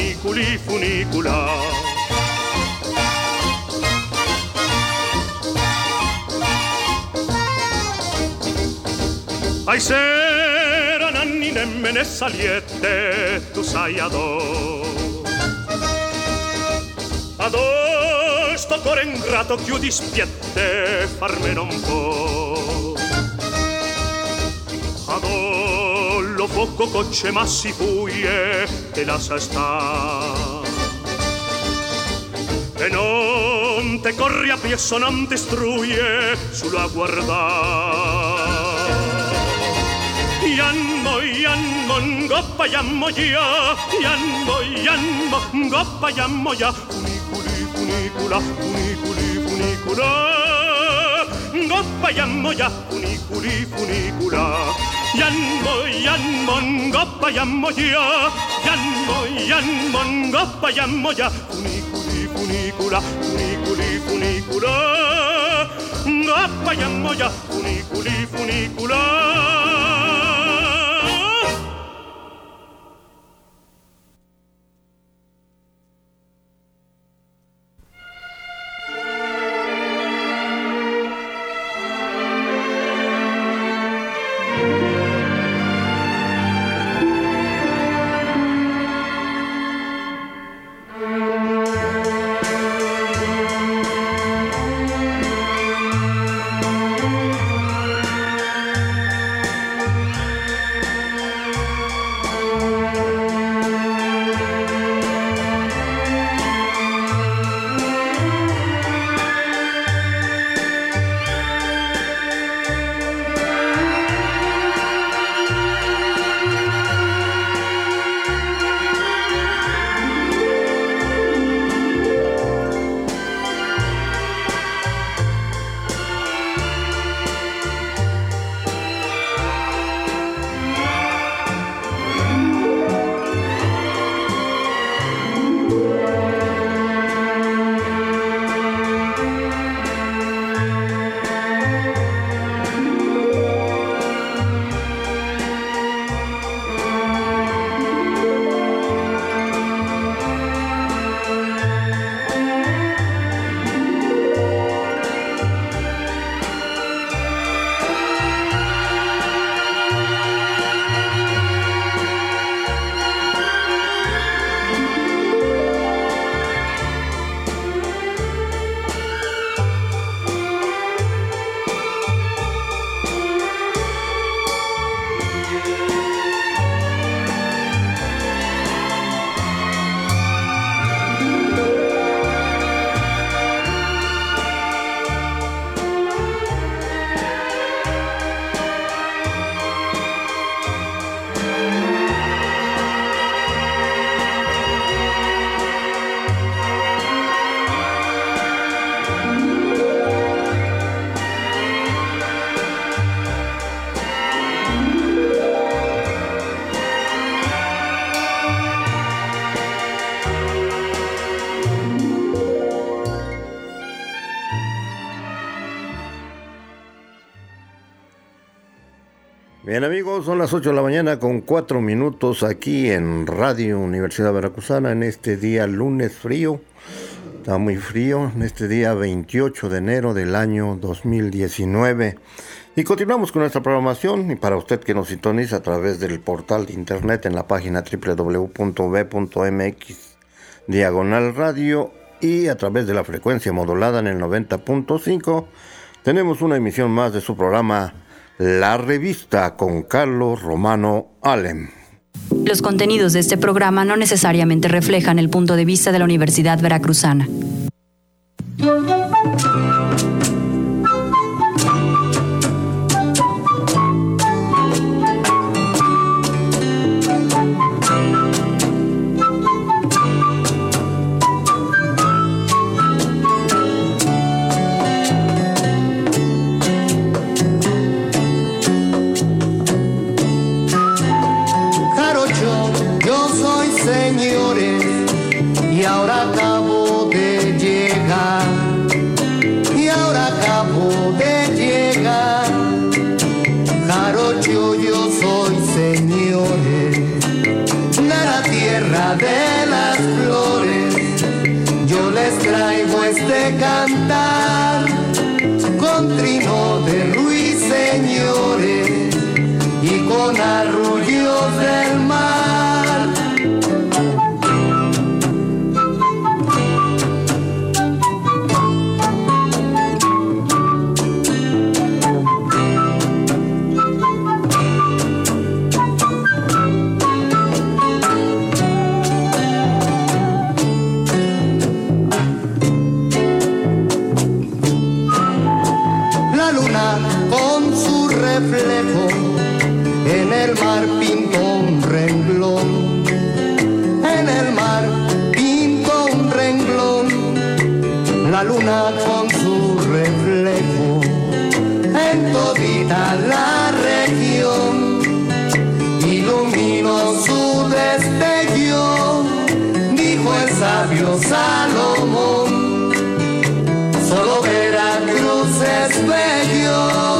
funiculi, funicula. Ai sera nanni nemmene saliette, tu sai adò sto cuore ingrato chiudi spiette, farmene un po'. Adò lo fuoco cocce ma si fuie e la sa sta. E non te corri a piesso, non ti struie solo a guardare. Yanmo, ngoppa yammo ya, yanmo, ngoppa yammo ya. Funicula, funiculi, funicula. Ngoppa yammo ya, funiculi, funicula. Yanmo, ngoppa yammo ya, yanmo, ngoppa yammo ya. Funiculi, funicula, funiculi, funicula. Ngoppa yammo ya, funiculi, funicula. Bien amigos, son las 8 de la mañana con 4 minutos aquí en Radio Universidad Veracruzana en este día lunes frío. Está muy frío en este día 28 de enero del año 2019. Y continuamos con nuestra programación. Y para usted que nos sintoniza a través del portal de internet en la página www.b.mx/radio y a través de la frecuencia modulada en el 90.5, tenemos una emisión más de su programa La Revista con Carlos Romano Alem. Los contenidos de este programa no necesariamente reflejan el punto de vista de la Universidad Veracruzana. De la las flores, yo les traigo este cantar con trino de ruiseñores y con arrullos del mar. Reflejo en el mar pintó un renglón, en el mar pintó un renglón, la luna con su reflejo en todita la región iluminó su destello, dijo el sabio Salomón, solo Veracruz es bello.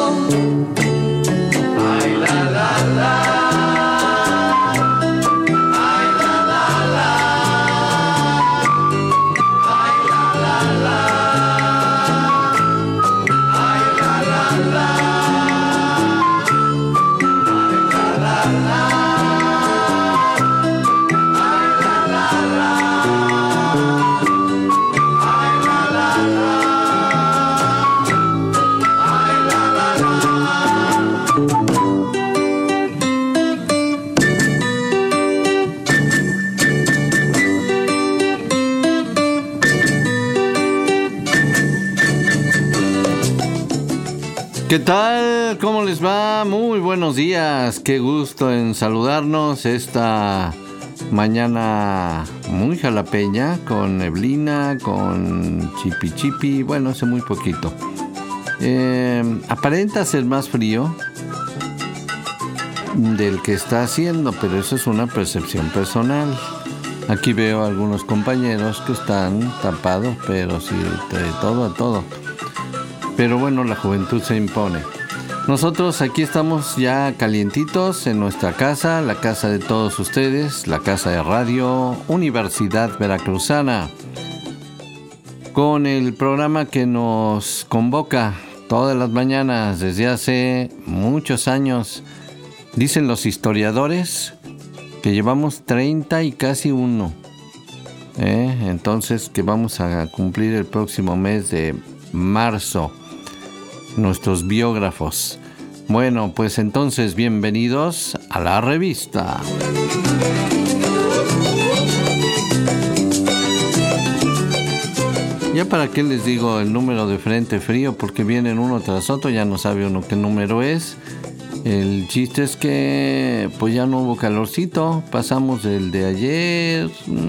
¿Qué tal? ¿Cómo les va? Muy buenos días. Qué gusto en saludarnos esta mañana muy jalapeña, con neblina, con chipi. Bueno, hace muy poquito. Aparenta ser más frío del que está haciendo, pero eso es una percepción personal. Aquí veo a algunos compañeros que están tapados, pero sí, de todo a todo. Pero bueno, la juventud se impone. Nosotros aquí estamos ya calientitos en nuestra casa, la casa de todos ustedes, la casa de Radio Universidad Veracruzana, con el programa que nos convoca todas las mañanas desde hace muchos años. Dicen los historiadores que llevamos 30 y casi 1. Entonces que vamos a cumplir el próximo mes de marzo. Nuestros biógrafos. Bueno, pues entonces bienvenidos a la revista. Ya para qué les digo el número de Frente Frío, porque vienen uno tras otro, ya no sabe uno qué número es. El chiste es que pues ya no hubo calorcito, pasamos del de ayer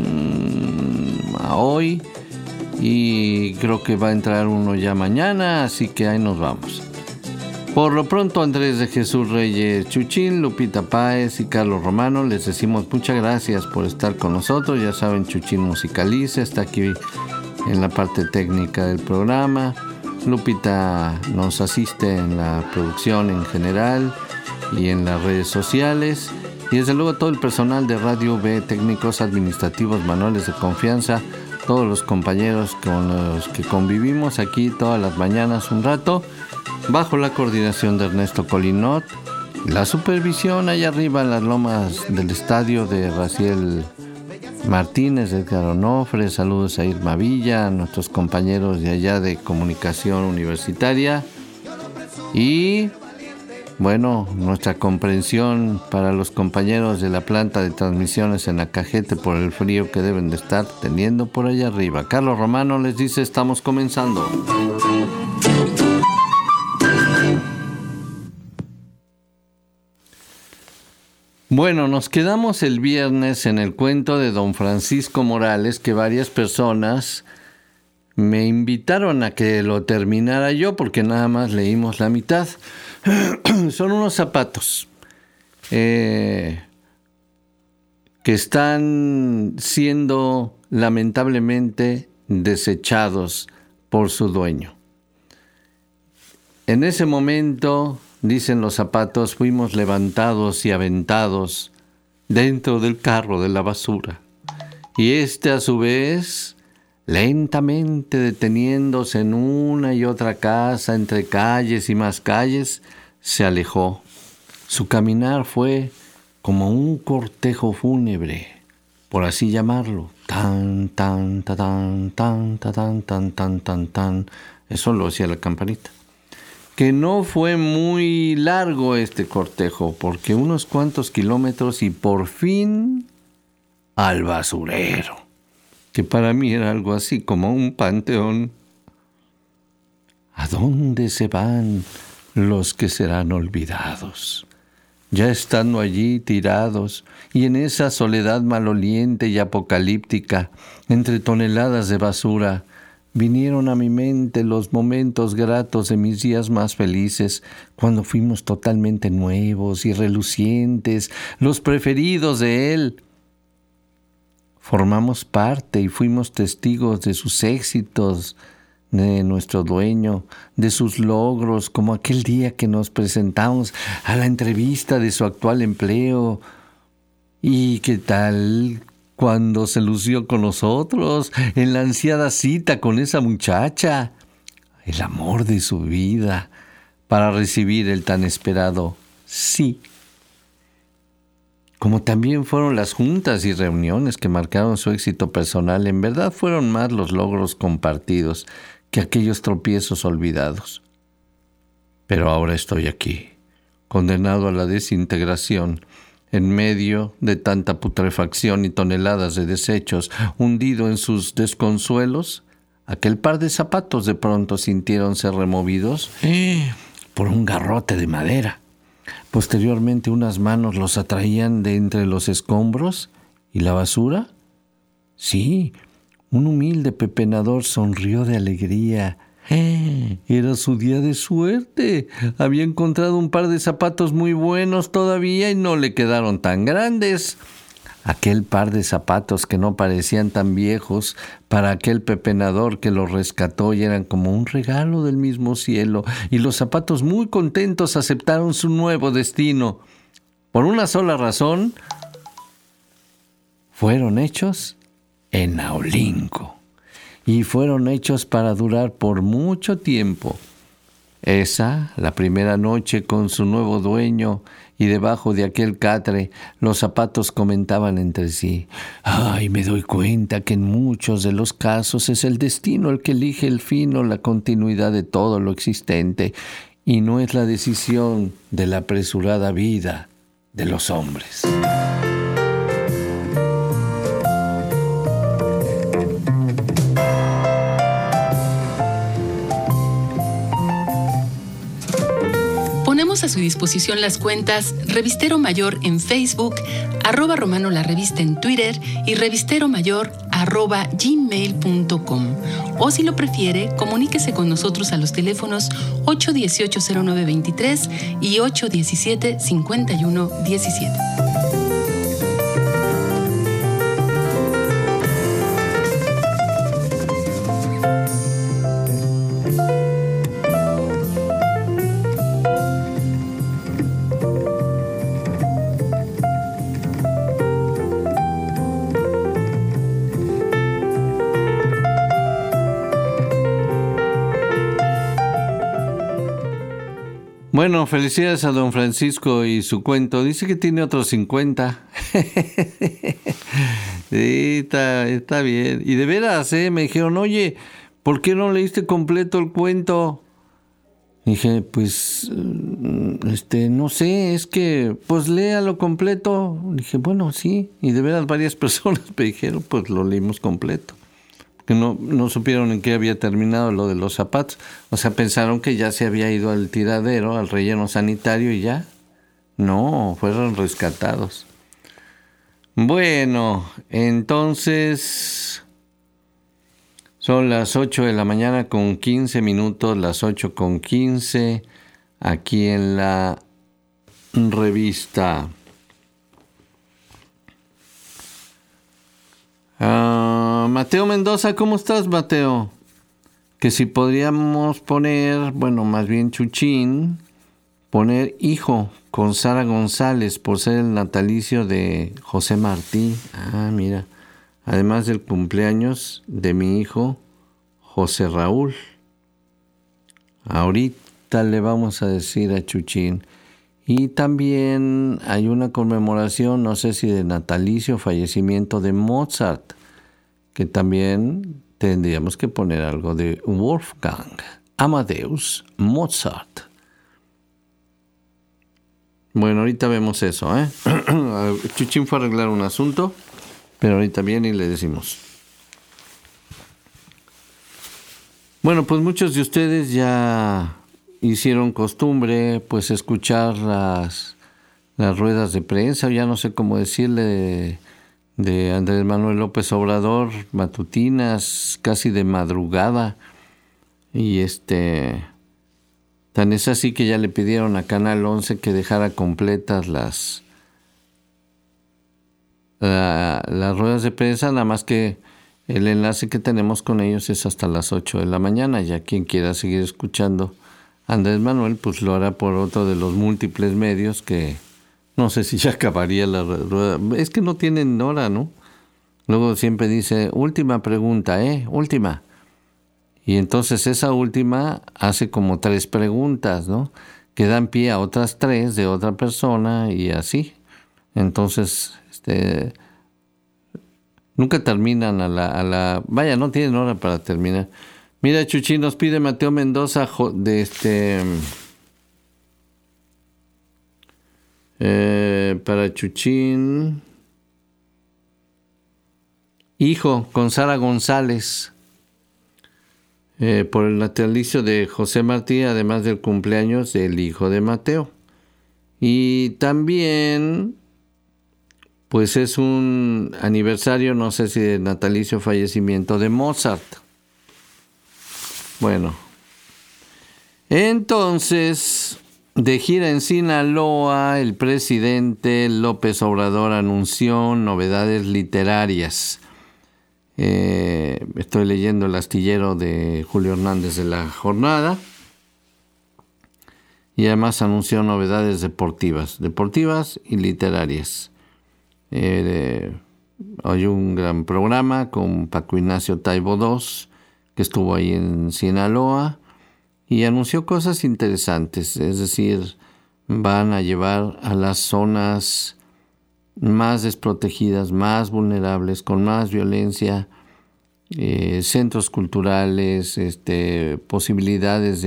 a hoy. Y creo que va a entrar uno ya mañana, así que ahí nos vamos. Por lo pronto, Andrés de Jesús Reyes Chuchín, Lupita Páez y Carlos Romano, les decimos muchas gracias por estar con nosotros. Ya saben, Chuchín musicaliza, está aquí en la parte técnica del programa. Lupita nos asiste en la producción en general y en las redes sociales. Y desde luego todo el personal de Radio B, técnicos administrativos, manuales de confianza, todos los compañeros con los que convivimos aquí todas las mañanas un rato, bajo la coordinación de Ernesto Colinot, la supervisión allá arriba en las lomas del estadio de Raciel Martínez, Edgar Onofre, saludos a Irma Villa, a nuestros compañeros de allá de comunicación universitaria y bueno, nuestra comprensión para los compañeros de la planta de transmisiones en Acajete por el frío que deben de estar teniendo por allá arriba. Carlos Romano les dice, estamos comenzando. Bueno, nos quedamos el viernes en el cuento de don Francisco Morales, que varias personas me invitaron a que lo terminara yo porque nada más leímos la mitad. Son unos zapatos que están siendo lamentablemente desechados por su dueño. En ese momento, dicen los zapatos, fuimos levantados y aventados dentro del carro de la basura. y este a su vez, lentamente deteniéndose en una y otra casa, entre calles y más calles, se alejó. Su caminar fue como un cortejo fúnebre, por así llamarlo. Tan, tan, ta, tan, tan, ta, tan, tan, tan, tan, tan. Eso lo hacía la campanita. Que no fue muy largo este cortejo, porque unos cuantos kilómetros y por fin al basurero, que para mí era algo así como un panteón. ¿A dónde se van los que serán olvidados? Ya estando allí tirados, y en esa soledad maloliente y apocalíptica, entre toneladas de basura, vinieron a mi mente los momentos gratos de mis días más felices, cuando fuimos totalmente nuevos y relucientes, los preferidos de él. Formamos parte y fuimos testigos de sus éxitos, de nuestro dueño, de sus logros, como aquel día que nos presentamos a la entrevista de su actual empleo. ¿Y qué tal cuando se lució con nosotros en la ansiada cita con esa muchacha? El amor de su vida, para recibir el tan esperado sí. Como también fueron las juntas y reuniones que marcaron su éxito personal, en verdad fueron más los logros compartidos que aquellos tropiezos olvidados. Pero ahora estoy aquí, condenado a la desintegración, en medio de tanta putrefacción y toneladas de desechos, hundido en sus desconsuelos. Aquel par de zapatos de pronto sintieron ser removidos por un garrote de madera. Posteriormente unas manos los atraían de entre los escombros y la basura. Sí, un humilde pepenador sonrió de alegría. Era su día de suerte. Había encontrado un par de zapatos muy buenos todavía y no le quedaron tan grandes. Aquel par de zapatos que no parecían tan viejos para aquel pepenador que los rescató y eran como un regalo del mismo cielo, y los zapatos muy contentos aceptaron su nuevo destino. Por una sola razón, fueron hechos en Naulinco y fueron hechos para durar por mucho tiempo. Esa, la primera noche con su nuevo dueño, y debajo de aquel catre los zapatos comentaban entre sí: «Ay, me doy cuenta que en muchos de los casos es el destino el que elige el fin o la continuidad de todo lo existente, y no es la decisión de la apresurada vida de los hombres». Ponemos a su disposición las cuentas Revistero Mayor en Facebook, @Romano la Revista en Twitter y revisteromayor @gmail.com. O si lo prefiere, comuníquese con nosotros a los teléfonos 818-0923 y 817-5117. Bueno, felicidades a don Francisco y su cuento. Dice que tiene otros 50. Sí, está bien. Y de veras, me dijeron, oye, ¿por qué no leíste completo el cuento? Dije, pues, no sé, es que, pues léalo completo. Dije, bueno, sí. Y de veras varias personas me dijeron, pues lo leímos completo. Que no supieron en qué había terminado lo de los zapatos. O sea, pensaron que ya se había ido al tiradero, al relleno sanitario y ya. No, fueron rescatados. Bueno, entonces son las 8 de la mañana con 15 minutos, las 8:15, aquí en la revista. Mateo Mendoza, ¿cómo estás, Mateo? Que si podríamos poner, bueno, más bien Chuchín, poner hijo con Sara González por ser el natalicio de José Martí. Ah, mira, además del cumpleaños de mi hijo José Raúl. Ahorita le vamos a decir a Chuchín. Y también hay una conmemoración, no sé si de natalicio o fallecimiento de Mozart, que también tendríamos que poner algo de Wolfgang Amadeus Mozart. Bueno, ahorita vemos eso, Chuchín fue a arreglar un asunto, pero ahorita viene y le decimos. Bueno, pues muchos de ustedes ya hicieron costumbre, pues, escuchar las ruedas de prensa, ya no sé cómo decirle, de Andrés Manuel López Obrador, matutinas, casi de madrugada. Y tan es así que ya le pidieron a Canal 11 que dejara completas las ruedas de prensa, nada más que el enlace que tenemos con ellos es hasta las 8 de la mañana. Ya quien quiera seguir escuchando a Andrés Manuel, pues lo hará por otro de los múltiples medios que no sé si ya acabaría la rueda. Es que no tienen hora, ¿no? Luego siempre dice, última pregunta, última. Y entonces esa última hace como 3 preguntas, ¿no? Que dan pie a otras 3 de otra persona y así. Entonces, nunca terminan vaya, no tienen hora para terminar. Mira, Chuchín, nos pide Mateo Mendoza para Chuchín, hijo, con Sara González, por el natalicio de José Martí, además del cumpleaños del hijo de Mateo. Y también, pues es un aniversario, no sé si de natalicio o fallecimiento de Mozart. Bueno, entonces, de gira en Sinaloa, el presidente López Obrador anunció novedades literarias. Estoy leyendo El astillero de Julio Hernández de La Jornada. Y además anunció novedades deportivas y literarias. Hay un gran programa con Paco Ignacio Taibo II, que estuvo ahí en Sinaloa, y anunció cosas interesantes, es decir, van a llevar a las zonas más desprotegidas, más vulnerables, con más violencia, centros culturales, posibilidades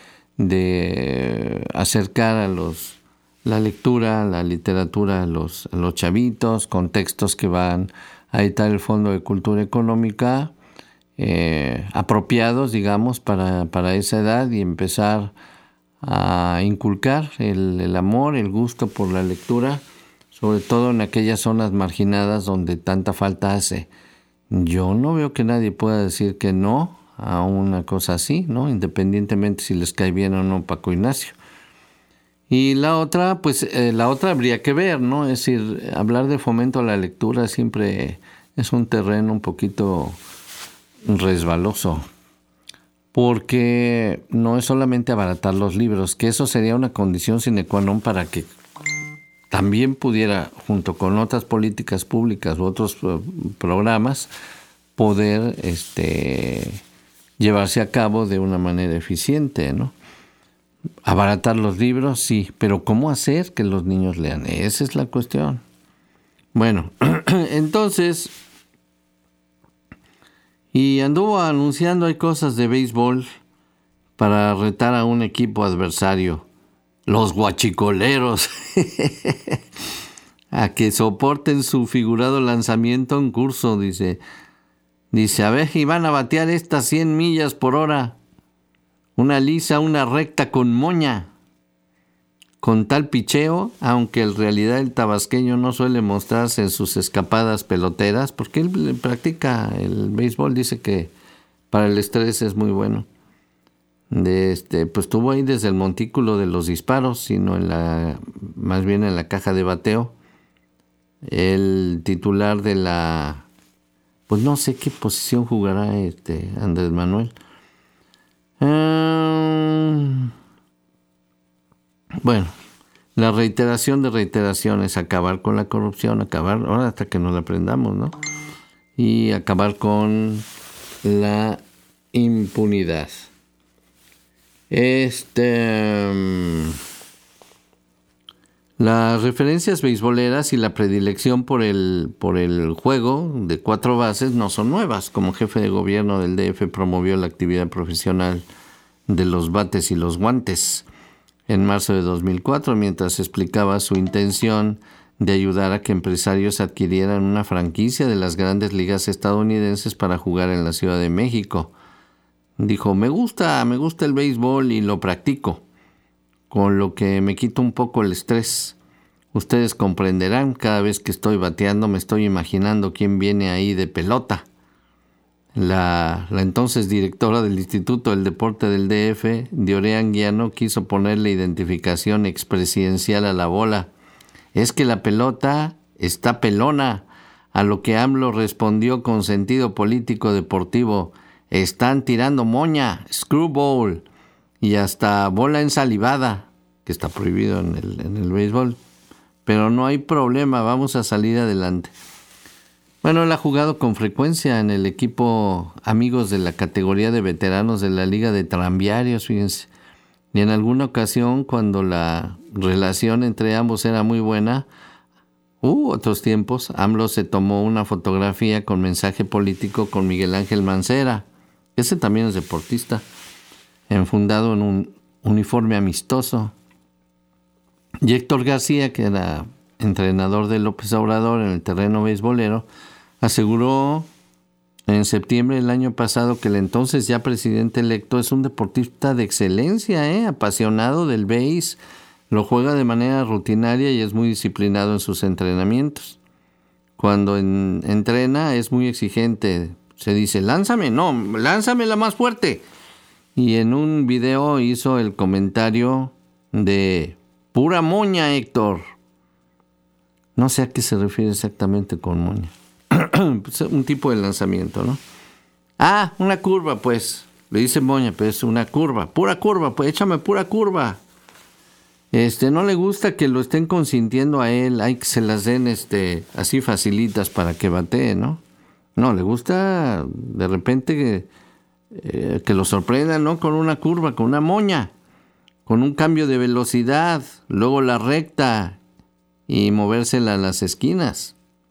de acercar a la lectura, la literatura a los chavitos, con textos que van a editar el Fondo de Cultura Económica, apropiados, digamos, para esa edad, y empezar a inculcar el amor, el gusto por la lectura, sobre todo en aquellas zonas marginadas donde tanta falta hace. Yo no veo que nadie pueda decir que no a una cosa así, ¿no? Independientemente si les cae bien o no Paco Ignacio. Y la otra, pues la otra habría que ver, ¿no? Es decir, hablar de fomento a la lectura siempre es un terreno un poquito resbaloso, porque no es solamente abaratar los libros, que eso sería una condición sine qua non para que también pudiera, junto con otras políticas públicas u otros programas, poder llevarse a cabo de una manera eficiente, ¿no? Abaratar los libros, sí, pero ¿cómo hacer que los niños lean? Esa es la cuestión. Bueno, entonces, y anduvo anunciando, hay cosas de béisbol para retar a un equipo adversario, los guachicoleros, a que soporten su figurado lanzamiento en curso, dice, a ver, y van a batear estas 100 millas por hora, una lisa, una recta con moña. Con tal picheo, aunque en realidad el tabasqueño no suele mostrarse en sus escapadas peloteras, porque él practica el béisbol, dice que para el estrés es muy bueno. Pues estuvo ahí desde el montículo de los disparos, sino más bien en la caja de bateo. El titular de pues no sé qué posición jugará Andrés Manuel. Bueno, la reiteración de reiteraciones, acabar con la corrupción, ahora hasta que nos la aprendamos, ¿no? y acabar con la impunidad. Las referencias beisboleras y la predilección por el juego de 4 bases no son nuevas. Como jefe de gobierno del DF promovió la actividad profesional de los bates y los guantes en marzo de 2004, mientras explicaba su intención de ayudar a que empresarios adquirieran una franquicia de las grandes ligas estadounidenses para jugar en la Ciudad de México. Dijo, me gusta el béisbol y lo practico, con lo que me quito un poco el estrés. Ustedes comprenderán, cada vez que estoy bateando me estoy imaginando quién viene ahí de pelota. La entonces directora del Instituto del Deporte del DF, Dioré Anguiano, quiso ponerle identificación expresidencial a la bola. Es que la pelota está pelona, a lo que AMLO respondió con sentido político deportivo. Están tirando moña, screwball y hasta bola ensalivada, que está prohibido en el béisbol. Pero no hay problema, vamos a salir adelante. Bueno, él ha jugado con frecuencia en el equipo Amigos de la categoría de veteranos de la Liga de Tranviarios, fíjense. Y en alguna ocasión, cuando la relación entre ambos era muy buena, otros tiempos, AMLO se tomó una fotografía con mensaje político con Miguel Ángel Mancera. Ese también es deportista, enfundado en un uniforme amistoso. Y Héctor García, que era entrenador de López Obrador en el terreno beisbolero, aseguró en septiembre del año pasado que el entonces ya presidente electo es un deportista de excelencia, apasionado del béis, lo juega de manera rutinaria y es muy disciplinado en sus entrenamientos. Cuando entrena es muy exigente, se dice, lánzame la más fuerte. Y en un video hizo el comentario de pura moña, Héctor. No sé a qué se refiere exactamente con moña. Un tipo de lanzamiento, ¿no? Una curva, pues. Le dice moña, pero es una curva. Pura curva, pues échame pura curva. No le gusta que lo estén consintiendo a él. Hay que se las den así facilitas para que batee, ¿no? No, le gusta de repente que lo sorprendan, ¿no? Con una curva, con una moña, con un cambio de velocidad, luego la recta y movérsela a las esquinas.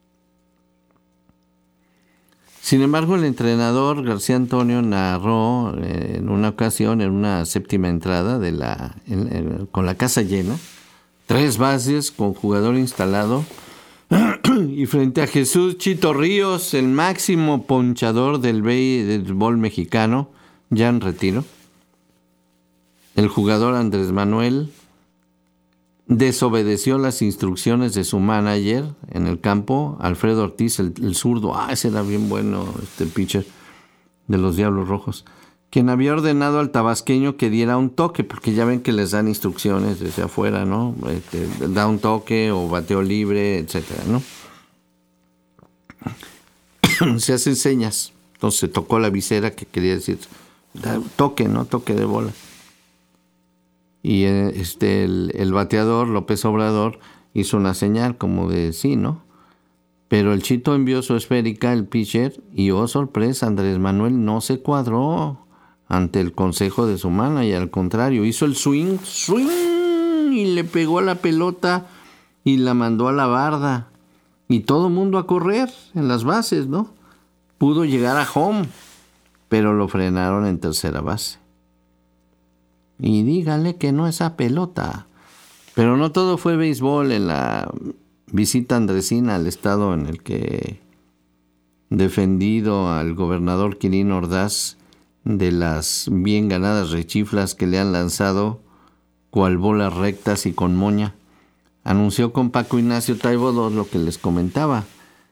Sin embargo, el entrenador García Antonio narró en una ocasión, en una séptima entrada con la casa llena, 3 bases con jugador instalado, y frente a Jesús Chito Ríos, el máximo ponchador del béisbol mexicano, ya en retiro, el jugador Andrés Manuel desobedeció las instrucciones de su manager en el campo, Alfredo Ortiz, el zurdo. Ese era bien bueno, pitcher de los Diablos Rojos, quien había ordenado al tabasqueño que diera un toque, porque ya ven que les dan instrucciones desde afuera, ¿no? Da un toque o bateo libre, etcétera, ¿no? Se hacen señas. Entonces se tocó la visera, que quería decir toque, ¿no? Toque de bola. Y el bateador, López Obrador, hizo una señal como de sí, ¿no? Pero el Chito envió su esférica, el pitcher, y sorpresa, Andrés Manuel no se cuadró ante el consejo de su manager. Al contrario, hizo el swing, y le pegó a la pelota y la mandó a la barda. Y todo el mundo a correr en las bases, ¿no? Pudo llegar a home, pero lo frenaron en tercera base. Y dígale que no esa pelota. Pero no todo fue béisbol en la visita andresina al estado en el que, defendido al gobernador Quirino Ordaz de las bien ganadas rechiflas que le han lanzado cual bolas rectas y con moña, anunció con Paco Ignacio Taibo II lo que les comentaba.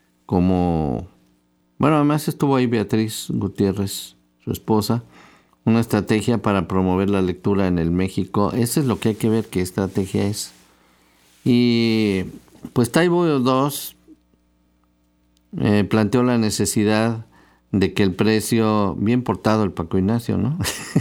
Además estuvo ahí Beatriz Gutiérrez, su esposa, una estrategia para promover la lectura en el México. Eso es lo que hay que ver, qué estrategia es. Y pues Taibo II planteó la necesidad de que el precio, bien portado el Paco Ignacio, ¿no?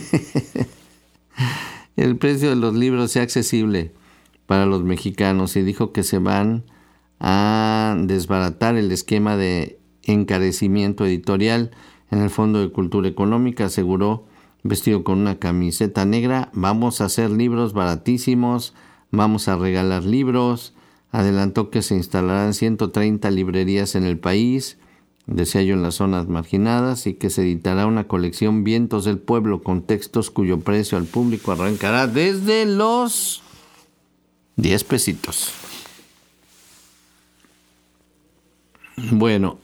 El precio de los libros sea accesible para los mexicanos, y dijo que se van a desbaratar el esquema de encarecimiento editorial. En el Fondo de Cultura Económica aseguró, vestido con una camiseta negra: vamos a hacer libros baratísimos, vamos a regalar libros. Adelantó que se instalarán 130 librerías en el país, decía yo, en las zonas marginadas, y que se editará una colección Vientos del Pueblo con textos cuyo precio al público arrancará desde los 10 pesitos. Bueno,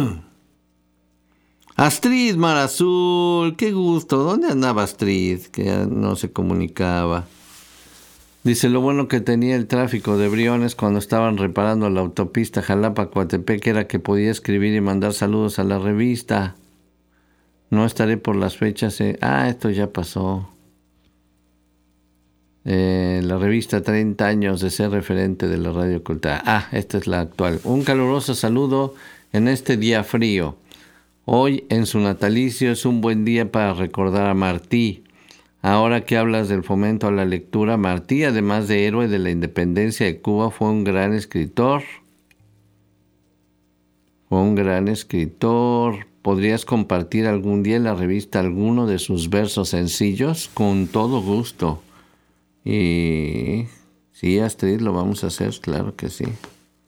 Astrid Mar Azul, qué gusto. ¿Dónde andaba Astrid? Que ya no se comunicaba. Dice, lo bueno que tenía el tráfico de Briones cuando estaban reparando la autopista Jalapa-Coatepec era que podía escribir y mandar saludos a la revista. No estaré por las fechas. Esto ya pasó. La revista 30 años de ser referente de la radio cultural. Esta es la actual. Un caluroso saludo en este día frío. Hoy, en su natalicio, es un buen día para recordar a Martí. Ahora que hablas del fomento a la lectura, Martí, además de héroe de la independencia de Cuba, fue un gran escritor. ¿Podrías compartir algún día en la revista alguno de sus versos sencillos? Con todo gusto. Y sí, Astrid, lo vamos a hacer, claro que sí.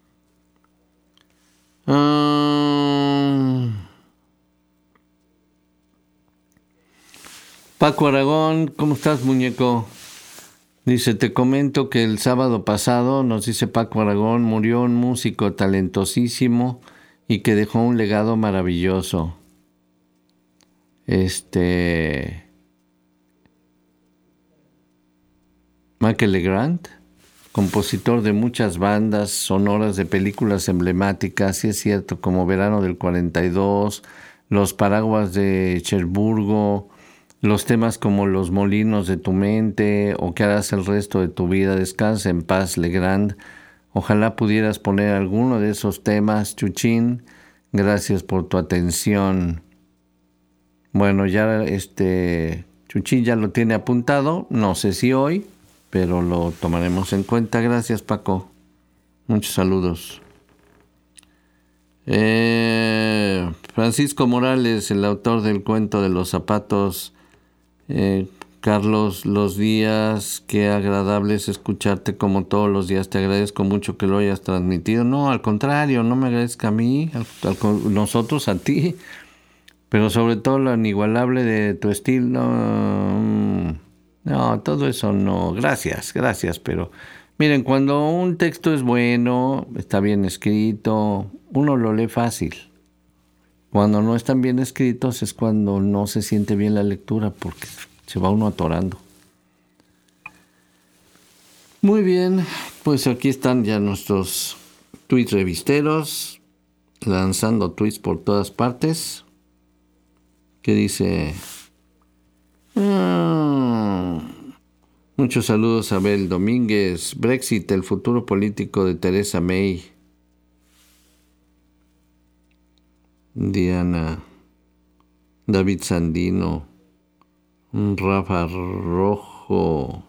Paco Aragón, ¿cómo estás, muñeco? Dice, te comento que el sábado pasado, nos dice Paco Aragón, murió un músico talentosísimo y que dejó un legado maravilloso. Michael Legrand, compositor de muchas bandas sonoras de películas emblemáticas, sí es cierto, como Verano del 42, Los Paraguas de Cherburgo, los temas como Los Molinos de tu Mente o ¿Qué harás el resto de tu vida? Descansa en paz, Legrand. Ojalá pudieras poner alguno de esos temas, Chuchín. Gracias por tu atención. Bueno, ya Chuchín ya lo tiene apuntado, no sé si hoy, pero lo tomaremos en cuenta. Gracias, Paco. Muchos saludos. Francisco Morales, el autor del cuento de los zapatos. Carlos, los días, qué agradable es escucharte como todos los días. Te agradezco mucho que lo hayas transmitido. No, al contrario, no me agradezca a mí, nosotros a ti. Pero sobre todo lo inigualable de tu estilo. No, todo eso no. Gracias, pero miren, cuando un texto es bueno, está bien escrito, uno lo lee fácil. Cuando no están bien escritos es cuando no se siente bien la lectura porque se va uno atorando. Muy bien, pues aquí están ya nuestros tweets revisteros, lanzando tweets por todas partes. ¿Qué dice? Muchos saludos a Abel Domínguez. Brexit, el futuro político de Theresa May. Diana, David Sandino, Rafa Rojo,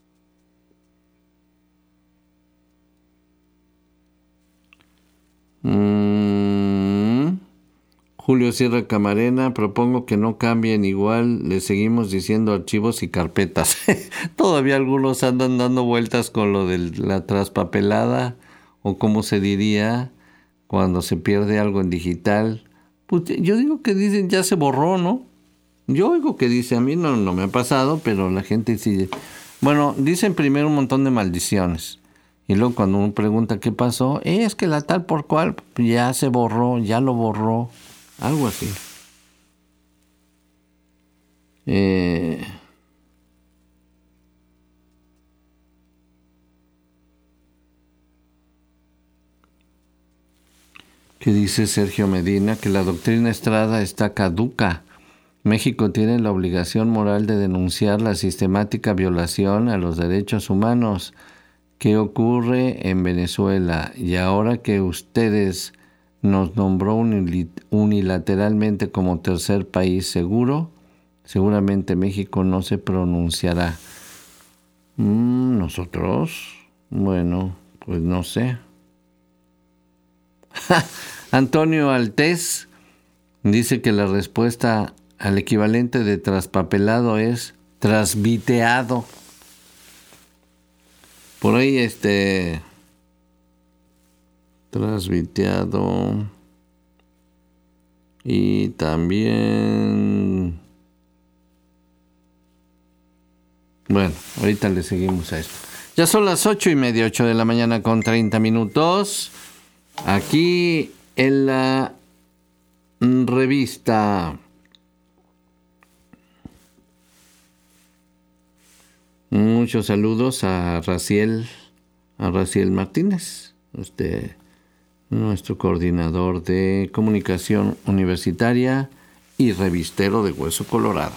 Julio Sierra Camarena, propongo que no cambien, igual le seguimos diciendo archivos y carpetas. Todavía algunos andan dando vueltas con lo de la traspapelada, o como se diría cuando se pierde algo en digital. Pues yo digo que dicen ya se borró, ¿no? Yo oigo que dice, a mí no me ha pasado, pero la gente sigue. Bueno, dicen primero un montón de maldiciones. Y luego cuando uno pregunta qué pasó, es que la tal por cual ya se borró, ya lo borró. Algo así. ¿Qué dice Sergio Medina? Que la doctrina Estrada está caduca. México tiene la obligación moral de denunciar la sistemática violación a los derechos humanos que ocurre en Venezuela. Y ahora que ustedes nos nombró unilateralmente como tercer país seguro, seguramente México no se pronunciará. ¿Nosotros? Bueno, pues no sé. Antonio Altés dice que la respuesta al equivalente de traspapelado es trasviteado. Por ahí trasviteado. Y también... Bueno, ahorita le seguimos a esto. Ya son las 8:30, 8 de la mañana con 30 minutos. Aquí en la revista. Muchos saludos a Raciel Martínez, nuestro coordinador de comunicación universitaria y revistero de Hueso Colorado.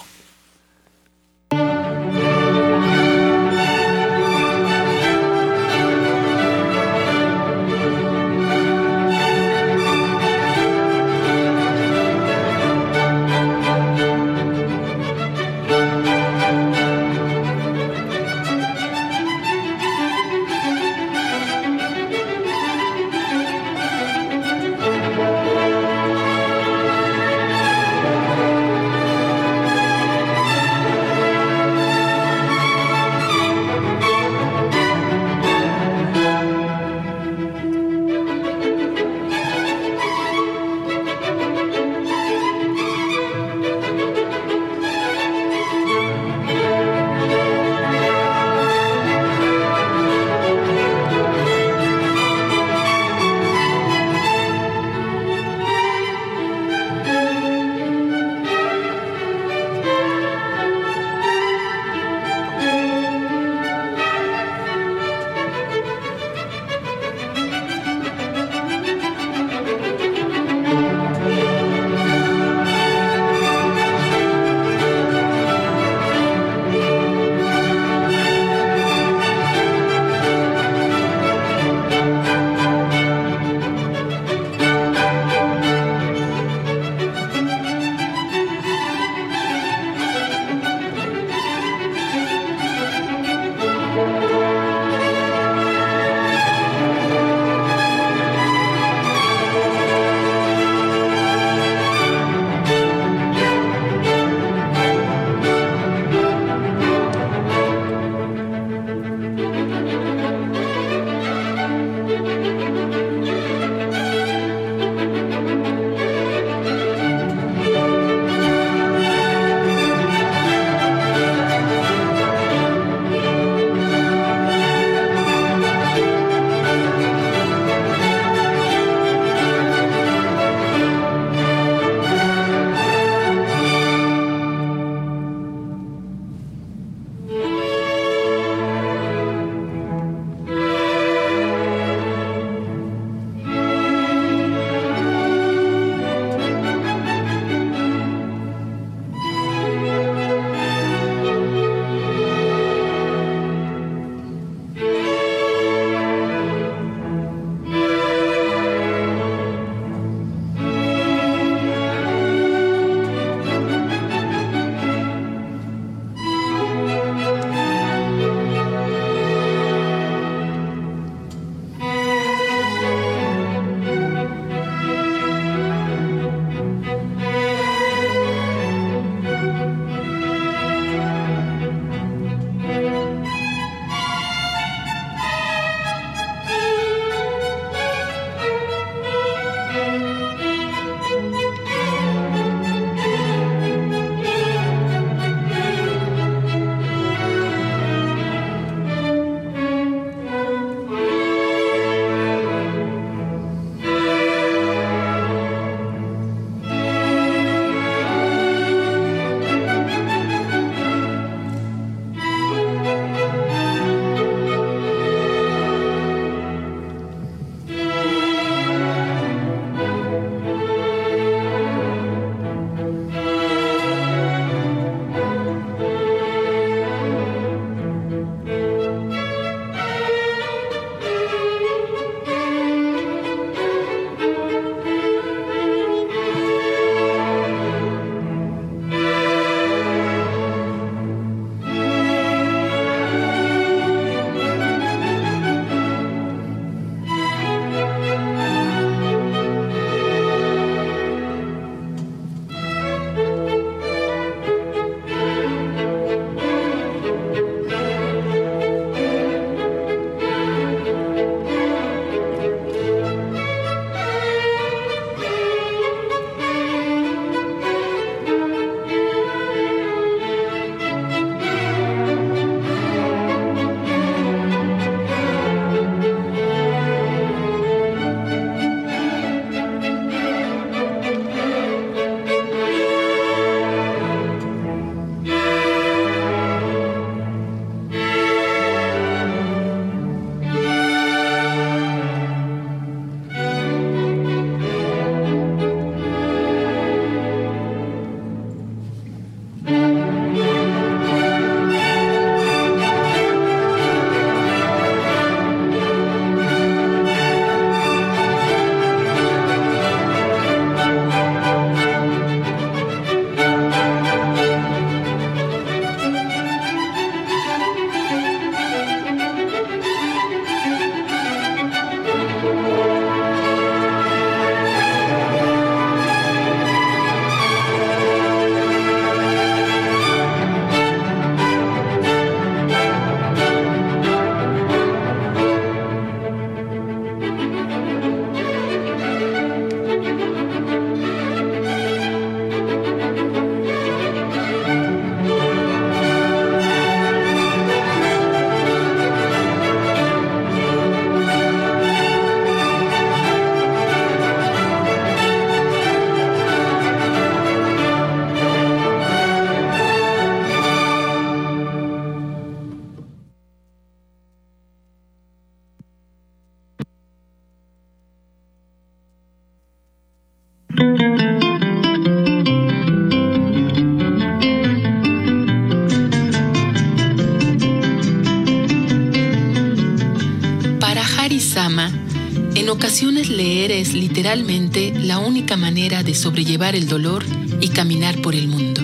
En ocasiones leer es literalmente la única manera de sobrellevar el dolor y caminar por el mundo.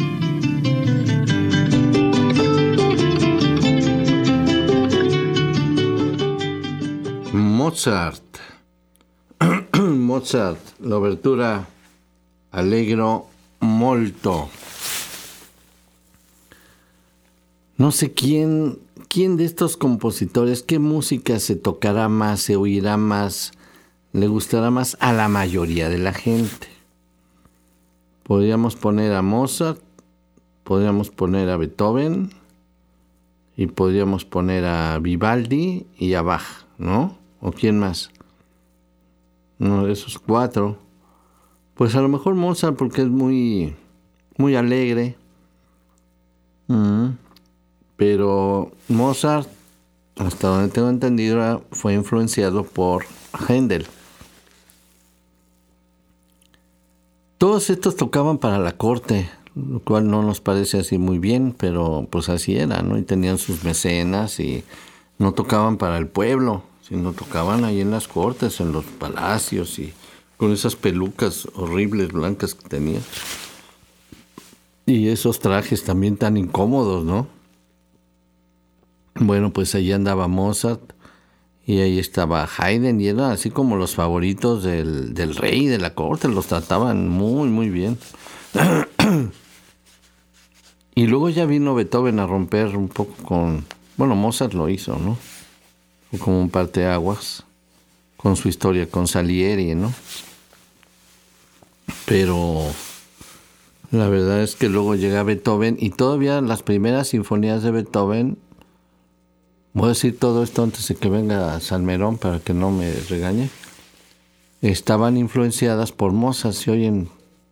Mozart. Mozart, l'obertura Allegro molto. No sé quién de estos compositores, qué música se tocará más, se oirá más, le gustará más a la mayoría de la gente. Podríamos poner a Mozart, podríamos poner a Beethoven y podríamos poner a Vivaldi y a Bach, ¿no? ¿O quién más? Uno de esos 4. Pues a lo mejor Mozart porque es muy, muy alegre. Pero Mozart, hasta donde tengo entendido, fue influenciado por Händel. Todos estos tocaban para la corte, lo cual no nos parece así muy bien, pero pues así era, ¿no? Y tenían sus mecenas y no tocaban para el pueblo, sino tocaban ahí en las cortes, en los palacios y con esas pelucas horribles blancas que tenían. Y esos trajes también tan incómodos, ¿no? Bueno, pues ahí andaba Mozart y ahí estaba Haydn y eran así como los favoritos del rey de la corte, los trataban muy, muy bien. Y luego ya vino Beethoven a romper un poco con... Bueno, Mozart lo hizo, ¿no? Como un parteaguas con su historia con Salieri, ¿no? Pero la verdad es que luego llega Beethoven y todavía las primeras sinfonías de Beethoven... Voy a decir todo esto antes de que venga Salmerón para que no me regañe. Estaban influenciadas por Mozart, se oyen.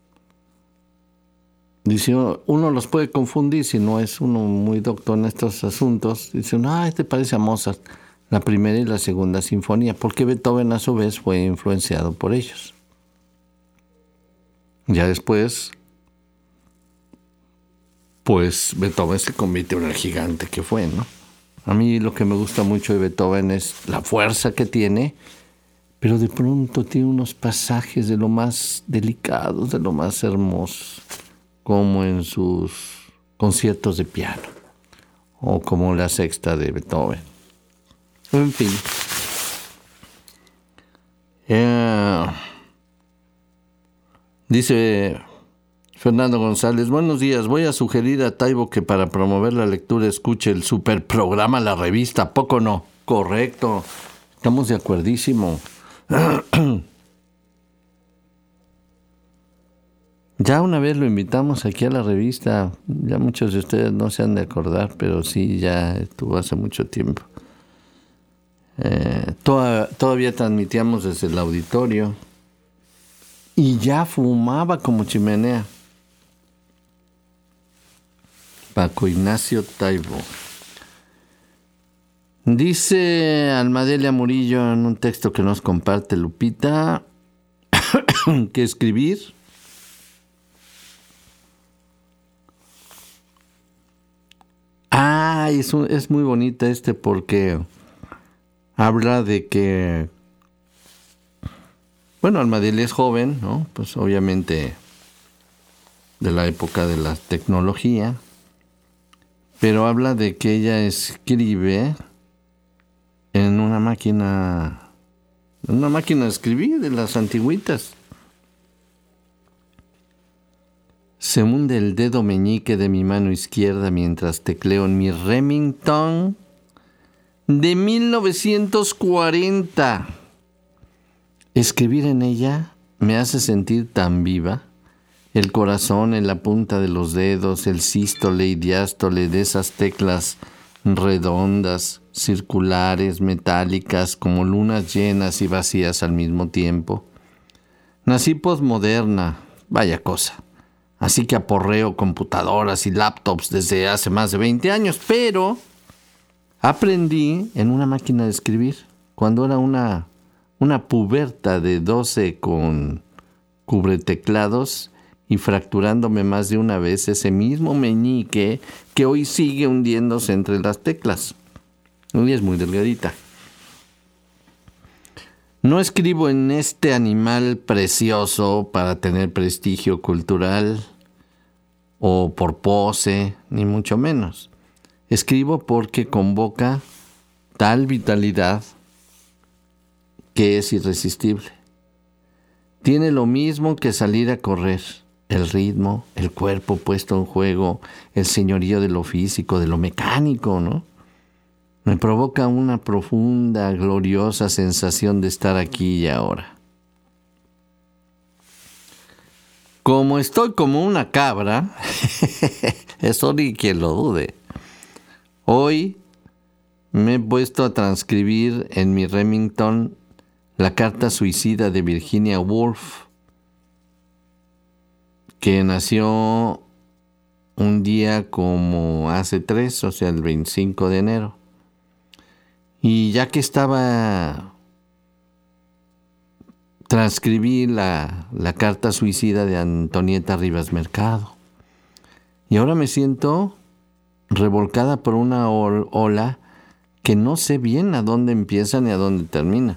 Dice, uno los puede confundir si no es uno muy doctor en estos asuntos. Dice, este parece a Mozart, la primera y la segunda sinfonía, porque Beethoven a su vez fue influenciado por ellos. Ya después, pues Beethoven se convirtió en el gigante que fue, ¿no? A mí lo que me gusta mucho de Beethoven es la fuerza que tiene, pero de pronto tiene unos pasajes de lo más delicados, de lo más hermosos, como en sus conciertos de piano, o como la sexta de Beethoven. En fin. Dice Fernando González, buenos días, voy a sugerir a Taibo que para promover la lectura escuche el super programa La Revista, ¿a poco no? Correcto, estamos de acuerdísimo. Ya una vez lo invitamos aquí a La Revista, ya muchos de ustedes no se han de acordar, pero sí, ya estuvo hace mucho tiempo. Todavía transmitíamos desde el auditorio y ya fumaba como chimenea. Paco Ignacio Taibo. Dice Almadelia Murillo en un texto que nos comparte Lupita que escribir es muy bonita porque habla de que Almadelia es joven, ¿no? Pues obviamente de la época de la tecnología, pero habla de que ella escribe en una máquina de escribir de las antigüitas. Se hunde el dedo meñique de mi mano izquierda mientras tecleo en mi Remington de 1940. Escribir en ella me hace sentir tan viva. El corazón en la punta de los dedos, el sístole y diástole de esas teclas redondas, circulares, metálicas, como lunas llenas y vacías al mismo tiempo. Nací posmoderna, vaya cosa. Así que aporreo computadoras y laptops desde hace más de 20 años, pero aprendí en una máquina de escribir cuando era una puberta de 12 con cubreteclados y fracturándome más de una vez ese mismo meñique que hoy sigue hundiéndose entre las teclas. Hoy es muy delgadita. No escribo en este animal precioso para tener prestigio cultural o por pose, ni mucho menos. Escribo porque convoca tal vitalidad que es irresistible. Tiene lo mismo que salir a correr. El ritmo, el cuerpo puesto en juego, el señorío de lo físico, de lo mecánico, ¿no? Me provoca una profunda, gloriosa sensación de estar aquí y ahora. Como estoy como una cabra, eso ni quien lo dude. Hoy me he puesto a transcribir en mi Remington la carta suicida de Virginia Woolf, que nació un día como hace 3, o sea, el 25 de enero. Y ya que transcribí la carta suicida de Antonieta Rivas Mercado. Y ahora me siento revolcada por una ola que no sé bien a dónde empieza ni a dónde termina.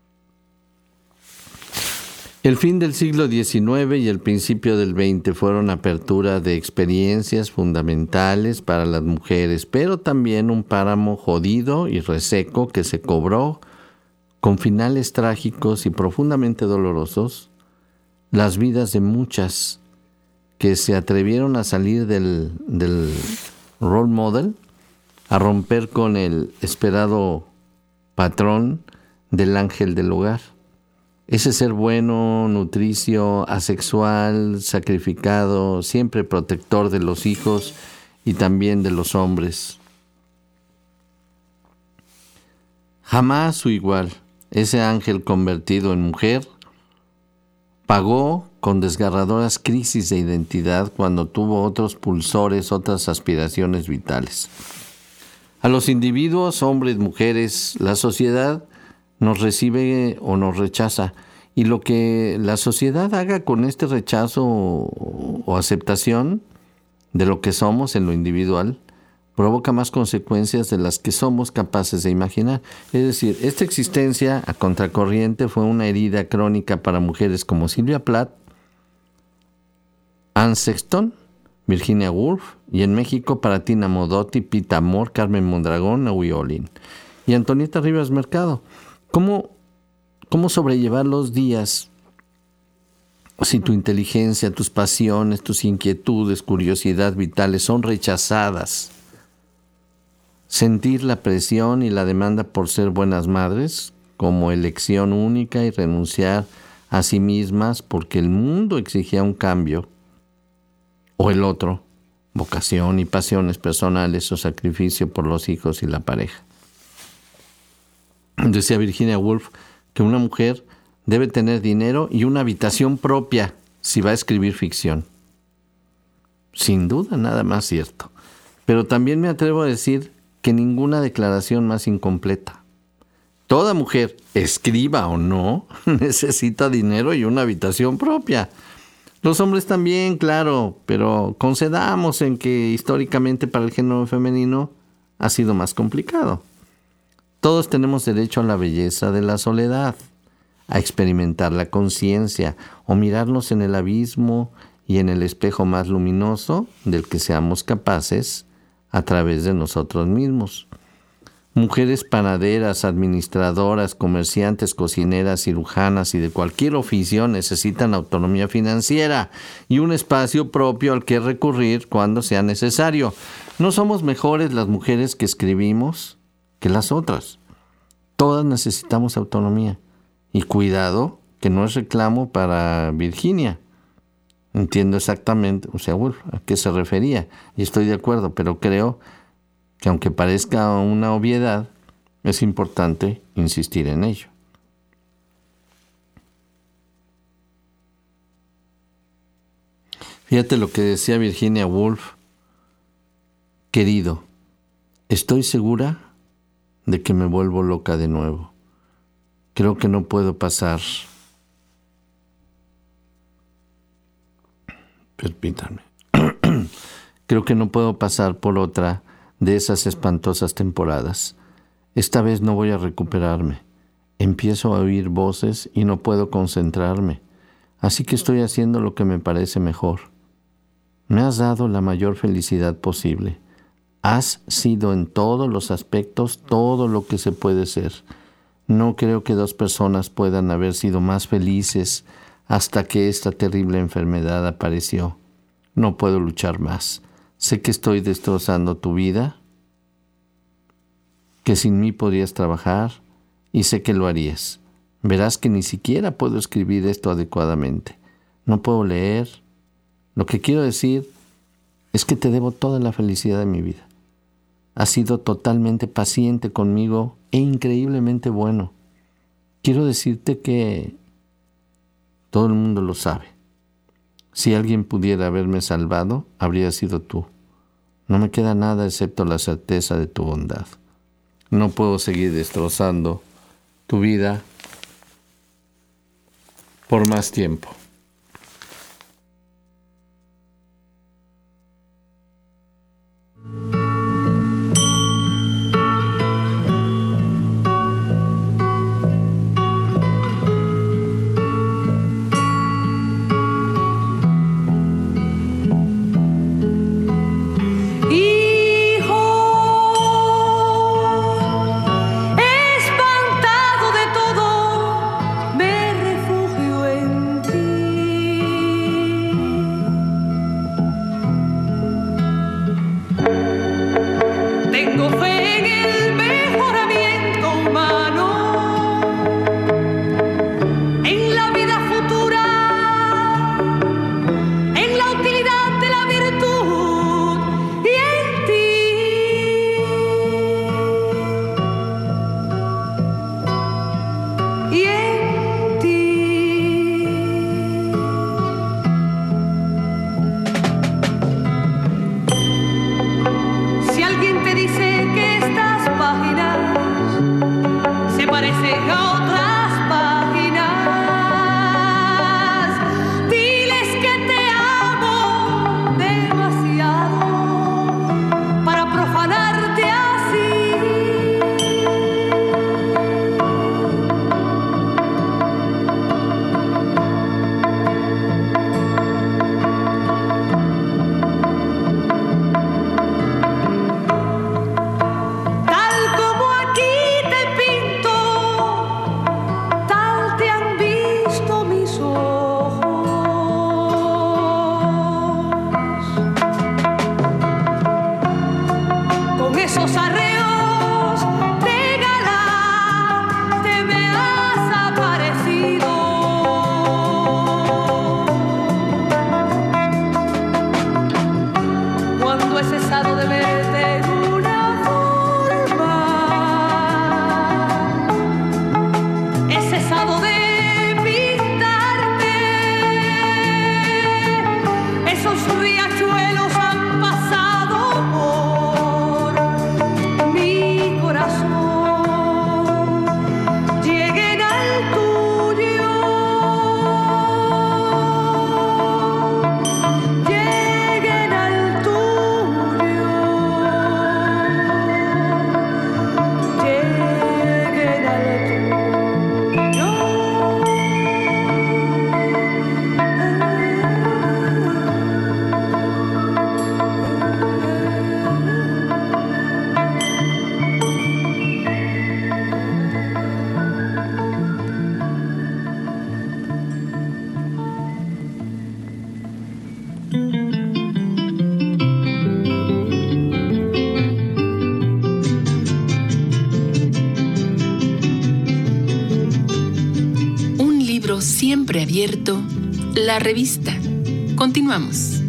El fin del siglo XIX y el principio del XX fueron apertura de experiencias fundamentales para las mujeres, pero también un páramo jodido y reseco que se cobró con finales trágicos y profundamente dolorosos las vidas de muchas que se atrevieron a salir del role model, a romper con el esperado patrón del ángel del hogar. Ese ser bueno, nutricio, asexual, sacrificado, siempre protector de los hijos y también de los hombres. Jamás su igual, ese ángel convertido en mujer, pagó con desgarradoras crisis de identidad cuando tuvo otros pulsores, otras aspiraciones vitales. A los individuos, hombres, mujeres, la sociedad nos recibe o nos rechaza. Y lo que la sociedad haga con este rechazo o aceptación de lo que somos en lo individual, provoca más consecuencias de las que somos capaces de imaginar. Es decir, esta existencia a contracorriente fue una herida crónica para mujeres como Sylvia Plath, Anne Sexton, Virginia Woolf, y en México para Tina Modotti, Pita Amor, Carmen Mondragón, Naui Olin y Antonieta Rivas Mercado. ¿Cómo sobrellevar los días si tu inteligencia, tus pasiones, tus inquietudes, curiosidad vitales son rechazadas? Sentir la presión y la demanda por ser buenas madres como elección única y renunciar a sí mismas porque el mundo exigía un cambio, o el otro, vocación y pasiones personales o sacrificio por los hijos y la pareja. Decía Virginia Woolf que una mujer debe tener dinero y una habitación propia si va a escribir ficción. Sin duda, nada más cierto. Pero también me atrevo a decir que ninguna declaración más incompleta. Toda mujer, escriba o no, necesita dinero y una habitación propia. Los hombres también, claro, pero concedamos en que históricamente para el género femenino ha sido más complicado. Todos tenemos derecho a la belleza de la soledad, a experimentar la conciencia o mirarnos en el abismo y en el espejo más luminoso del que seamos capaces a través de nosotros mismos. Mujeres panaderas, administradoras, comerciantes, cocineras, cirujanas y de cualquier oficio necesitan autonomía financiera y un espacio propio al que recurrir cuando sea necesario. No somos mejores las mujeres que escribimos que las otras. Todas necesitamos autonomía. Y cuidado, que no es reclamo para Virginia. Entiendo exactamente, Woolf, a qué se refería. Y estoy de acuerdo, pero creo que aunque parezca una obviedad, es importante insistir en ello. Fíjate lo que decía Virginia Woolf. Querido, estoy segura de que me vuelvo loca de nuevo. Creo que no puedo pasar. Permítanme. Creo que no puedo pasar por otra de esas espantosas temporadas. Esta vez no voy a recuperarme. empiezo a oír voces y no puedo concentrarme. Así que estoy haciendo lo que me parece mejor. Me has dado la mayor felicidad posible. Has sido en todos los aspectos todo lo que se puede ser. No creo que dos personas puedan haber sido más felices hasta que esta terrible enfermedad apareció. No puedo luchar más. Sé que estoy destrozando tu vida, que sin mí podrías trabajar, y sé que lo harías. Verás que ni siquiera puedo escribir esto adecuadamente. No puedo leer. Lo que quiero decir es que te debo toda la felicidad de mi vida. Has sido totalmente paciente conmigo e increíblemente bueno. Quiero decirte que todo el mundo lo sabe. Si alguien pudiera haberme salvado, habría sido tú. No me queda nada excepto la certeza de tu bondad. No puedo seguir destrozando tu vida por más tiempo. Siempre abierto, la revista. Continuamos.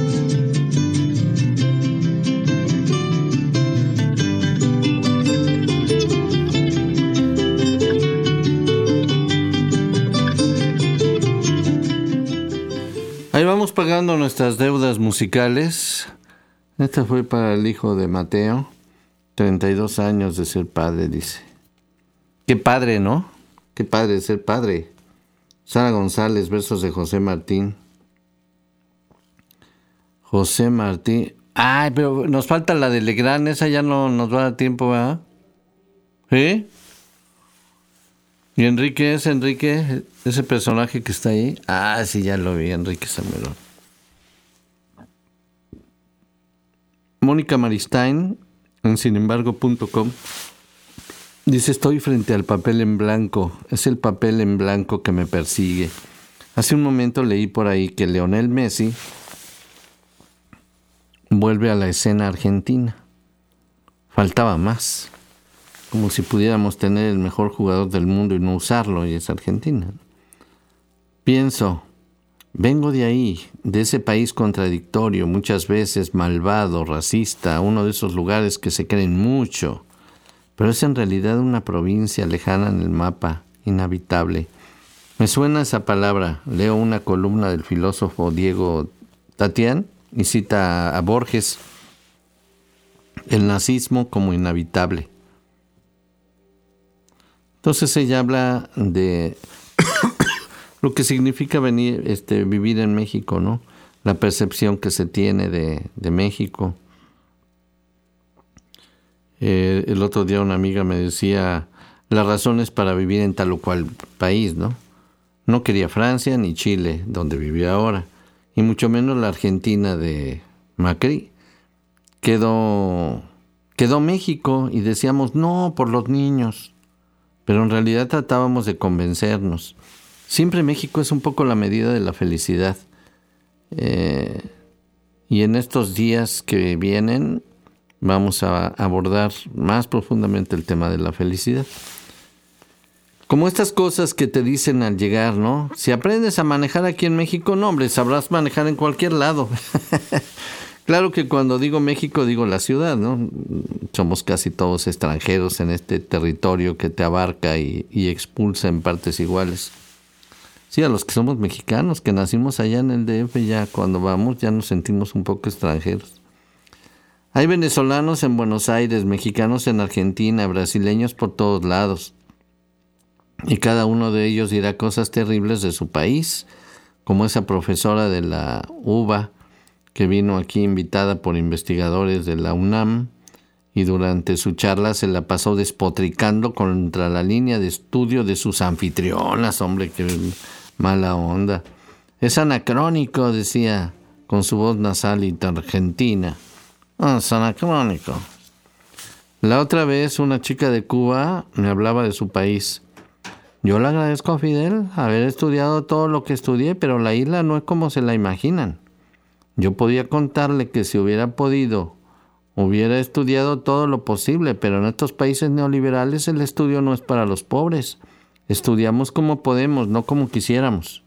Ahí vamos pagando nuestras deudas musicales. Esta fue para el hijo de Mateo, 32 años de ser padre, dice. Qué padre, ¿no? Qué padre ser padre. Sara González, versos de José Martín. José Martín. Ay, pero nos falta la de Legrand, esa ya no nos va a dar tiempo, ¿verdad? ¿Sí? ¿Y Enrique es Enrique? ¿Ese personaje que está ahí? Ah, sí, ya lo vi, Enrique Salmerón. Mónica Maristain, en sinembargo.com, dice: estoy frente al papel en blanco. Es el papel en blanco que me persigue. Hace un momento leí por ahí que Lionel Messi vuelve a la escena argentina. Faltaba más. Como si pudiéramos tener el mejor jugador del mundo y no usarlo, y es Argentina. Pienso, vengo de ahí, de ese país contradictorio, muchas veces malvado, racista, uno de esos lugares que se creen mucho, pero es en realidad una provincia lejana en el mapa, inhabitable. Me suena esa palabra. Leo una columna del filósofo Diego Tatián y cita a Borges: el nazismo como inhabitable. Entonces ella habla de lo que significa vivir en México, ¿no? La percepción que se tiene de México. El otro día una amiga me decía las razones para vivir en tal o cual país, ¿no? No quería Francia ni Chile, donde vivía ahora, y mucho menos la Argentina de Macri. Quedó México y decíamos, no, por los niños. Pero en realidad tratábamos de convencernos. Siempre México es un poco la medida de la felicidad. Y en estos días que vienen vamos a abordar más profundamente el tema de la felicidad. Como estas cosas que te dicen al llegar, ¿no? Si aprendes a manejar aquí en México, no, hombre, sabrás manejar en cualquier lado. Claro que cuando digo México, digo la ciudad, ¿no? Somos casi todos extranjeros en este territorio que te abarca y expulsa en partes iguales. Sí, a los que somos mexicanos, que nacimos allá en el DF, ya cuando vamos ya nos sentimos un poco extranjeros. Hay venezolanos en Buenos Aires, mexicanos en Argentina, brasileños por todos lados. Y cada uno de ellos dirá cosas terribles de su país, como esa profesora de la UBA, que vino aquí invitada por investigadores de la UNAM y durante su charla se la pasó despotricando contra la línea de estudio de sus anfitrionas. Hombre, qué mala onda. Es anacrónico, decía, con su voz nasal y argentina. Es anacrónico. La otra vez una chica de Cuba me hablaba de su país. Yo le agradezco a Fidel haber estudiado todo lo que estudié, pero la isla no es como se la imaginan. Yo podía contarle que si hubiera podido, hubiera estudiado todo lo posible, pero en estos países neoliberales el estudio no es para los pobres. Estudiamos como podemos, no como quisiéramos.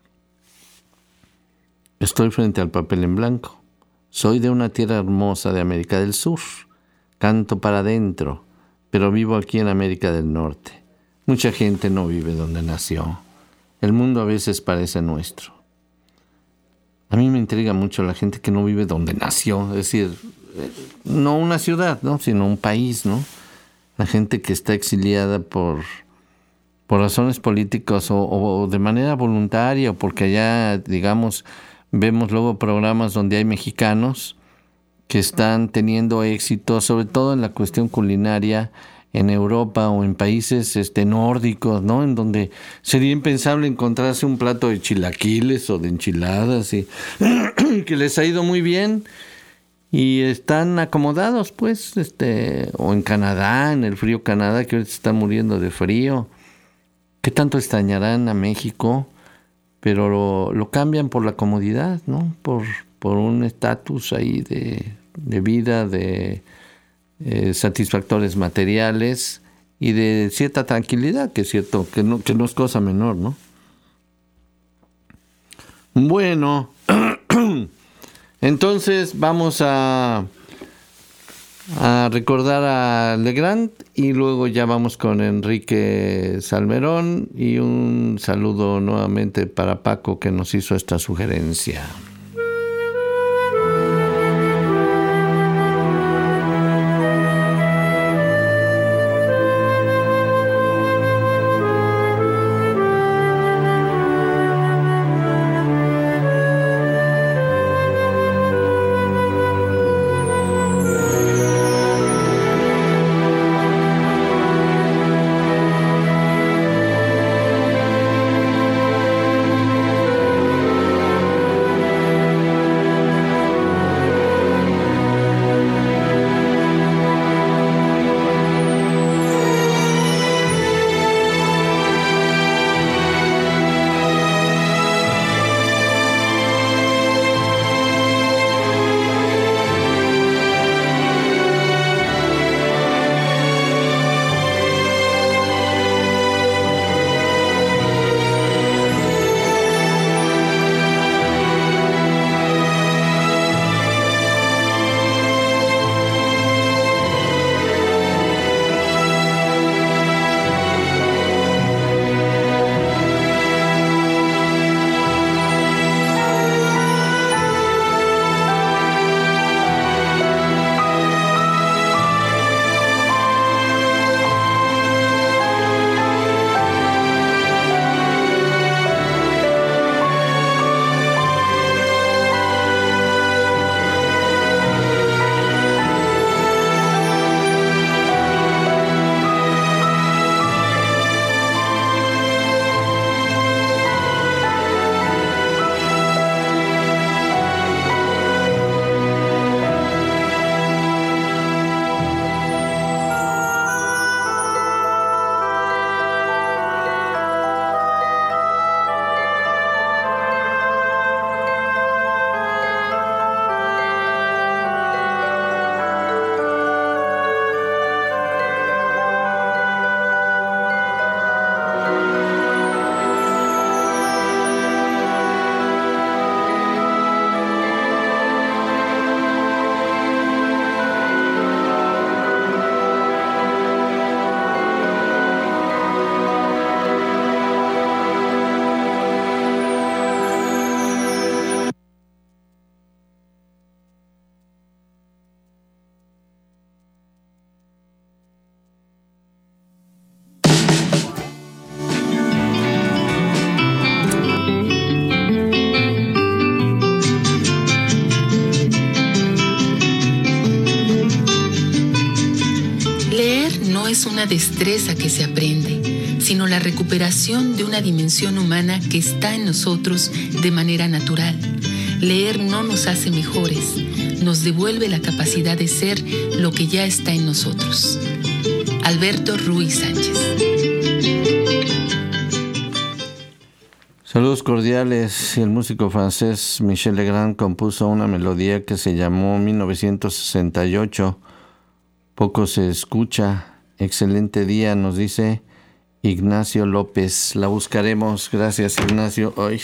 Estoy frente al papel en blanco. Soy de una tierra hermosa de América del Sur. Canto para adentro, pero vivo aquí en América del Norte. Mucha gente no vive donde nació. El mundo a veces parece nuestro. A mí me intriga mucho la gente que no vive donde nació, es decir, no una ciudad, ¿no? Sino un país, ¿no? La gente que está exiliada por razones políticas o de manera voluntaria, o porque allá, digamos, vemos luego programas donde hay mexicanos que están teniendo éxito, sobre todo en la cuestión culinaria, en Europa o en países nórdicos, ¿no? En donde sería impensable encontrarse un plato de chilaquiles o de enchiladas y que les ha ido muy bien y están acomodados, pues, o en Canadá, en el frío Canadá, que ahorita se están muriendo de frío. ¿Qué tanto extrañarán a México? Pero lo cambian por la comodidad, ¿no? Por un estatus ahí de vida, de satisfactores materiales y de cierta tranquilidad, que es cierto, que no es cosa menor, ¿no? Bueno, entonces vamos a recordar a Legrand y luego ya vamos con Enrique Salmerón, y un saludo nuevamente para Paco, que nos hizo esta sugerencia. no es una destreza que se aprende, sino la recuperación de una dimensión humana que está en nosotros de manera natural. Leer no nos hace mejores, nos devuelve la capacidad de ser lo que ya está en nosotros. Alberto Ruiz Sánchez. Saludos cordiales. El músico francés Michel Legrand compuso una melodía que se llamó 1968. Poco se escucha. Excelente día, nos dice Ignacio López. La buscaremos. Gracias, Ignacio. Hoy.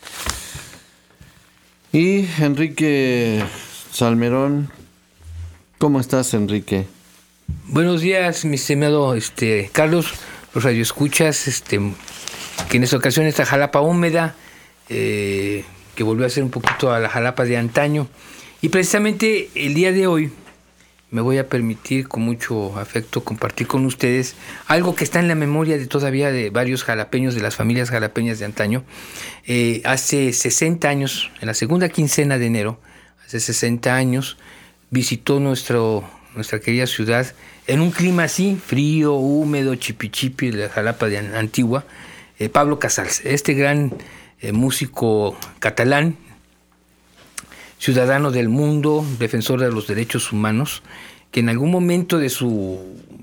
Y Enrique Salmerón. ¿Cómo estás, Enrique? Buenos días, mi estimado Carlos, los radioescuchas, que en esta ocasión esta Jalapa húmeda, que volvió a ser un poquito a la Jalapa de antaño. Y precisamente el día de hoy me voy a permitir con mucho afecto compartir con ustedes algo que está en la memoria de todavía de varios jalapeños, de las familias jalapeñas de antaño. Hace 60 años, en la segunda quincena de enero, hace 60 años, visitó nuestra querida ciudad en un clima así, frío, húmedo, chipichipi, de la Jalapa de Antigua, Pablo Casals, este gran músico catalán, ciudadano del mundo, defensor de los derechos humanos, que en algún momento de su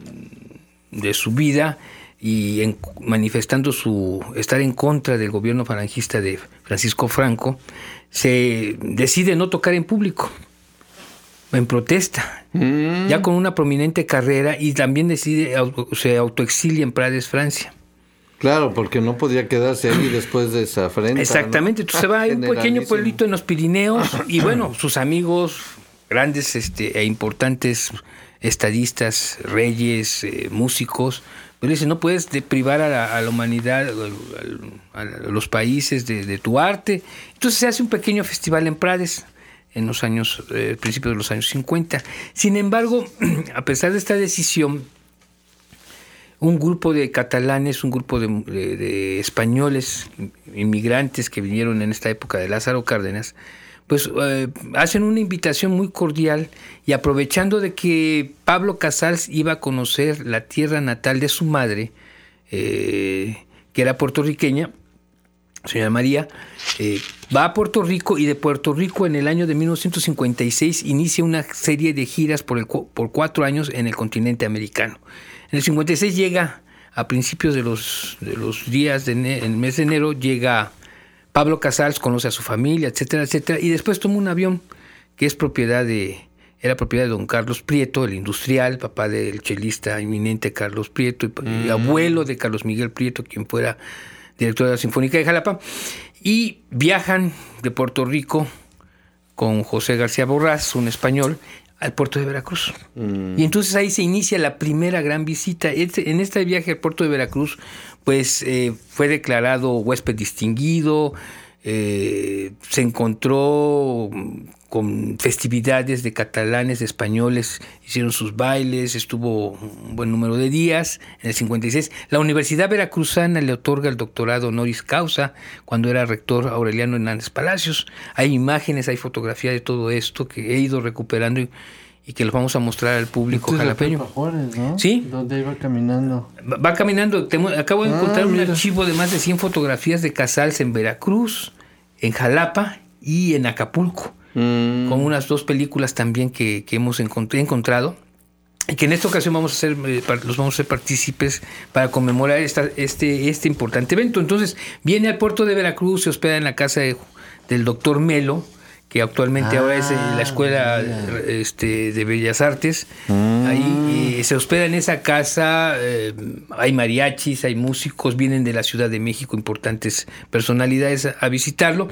vida y manifestando su estar en contra del gobierno falangista de Francisco Franco, se decide no tocar en público, en protesta, ya con una prominente carrera, y también se autoexilia en Prades, Francia. Claro, porque no podía quedarse ahí después de esa afrenta. Exactamente, entonces se va a un pequeño pueblito en los Pirineos y bueno, sus amigos, grandes e importantes estadistas, reyes, músicos, pero dice, no puedes privar a la humanidad, a los países de tu arte. Entonces se hace un pequeño festival en Prades en los años, principios de los años 50. Sin embargo, a pesar de esta decisión, un grupo de catalanes, un grupo de españoles, inmigrantes que vinieron en esta época de Lázaro Cárdenas, pues hacen una invitación muy cordial, y aprovechando de que Pablo Casals iba a conocer la tierra natal de su madre, que era puertorriqueña, señora María, va a Puerto Rico, y de Puerto Rico en el año de 1956 inicia una serie de giras por 4 años en el continente americano. En el 56 llega, a principios de los días en el mes de enero, llega Pablo Casals, conoce a su familia, etcétera, etcétera, y después toma un avión que era propiedad de don Carlos Prieto, el industrial, papá del chelista eminente Carlos Prieto, y abuelo de Carlos Miguel Prieto, quien fuera director de la Sinfónica de Jalapa, y viajan de Puerto Rico con José García Borrás, un español, al puerto de Veracruz. Y entonces ahí se inicia la primera gran visita. En este viaje al puerto de Veracruz, pues fue declarado huésped distinguido, se encontró con festividades de catalanes, de españoles, hicieron sus bailes, estuvo un buen número de días. En el 56, la Universidad Veracruzana le otorga el doctorado honoris causa cuando era rector Aureliano Hernández Palacios. Hay imágenes, hay fotografía de todo esto que he ido recuperando y que los vamos a mostrar al público jalapeño. Juárez, ¿no? Sí. ¿Dónde iba caminando? Va caminando. Acabo de encontrar un archivo de más de 100 fotografías de Casals en Veracruz, en Jalapa y en Acapulco. Con unas 2 películas también que hemos encontrado, y que en esta ocasión los vamos a hacer partícipes para conmemorar este importante evento. Entonces viene al puerto de Veracruz, se hospeda en la casa del doctor Melo, que actualmente ahora es la Escuela de Bellas Artes. Ahí se hospeda en esa casa, hay mariachis, hay músicos, vienen de la Ciudad de México importantes personalidades a visitarlo.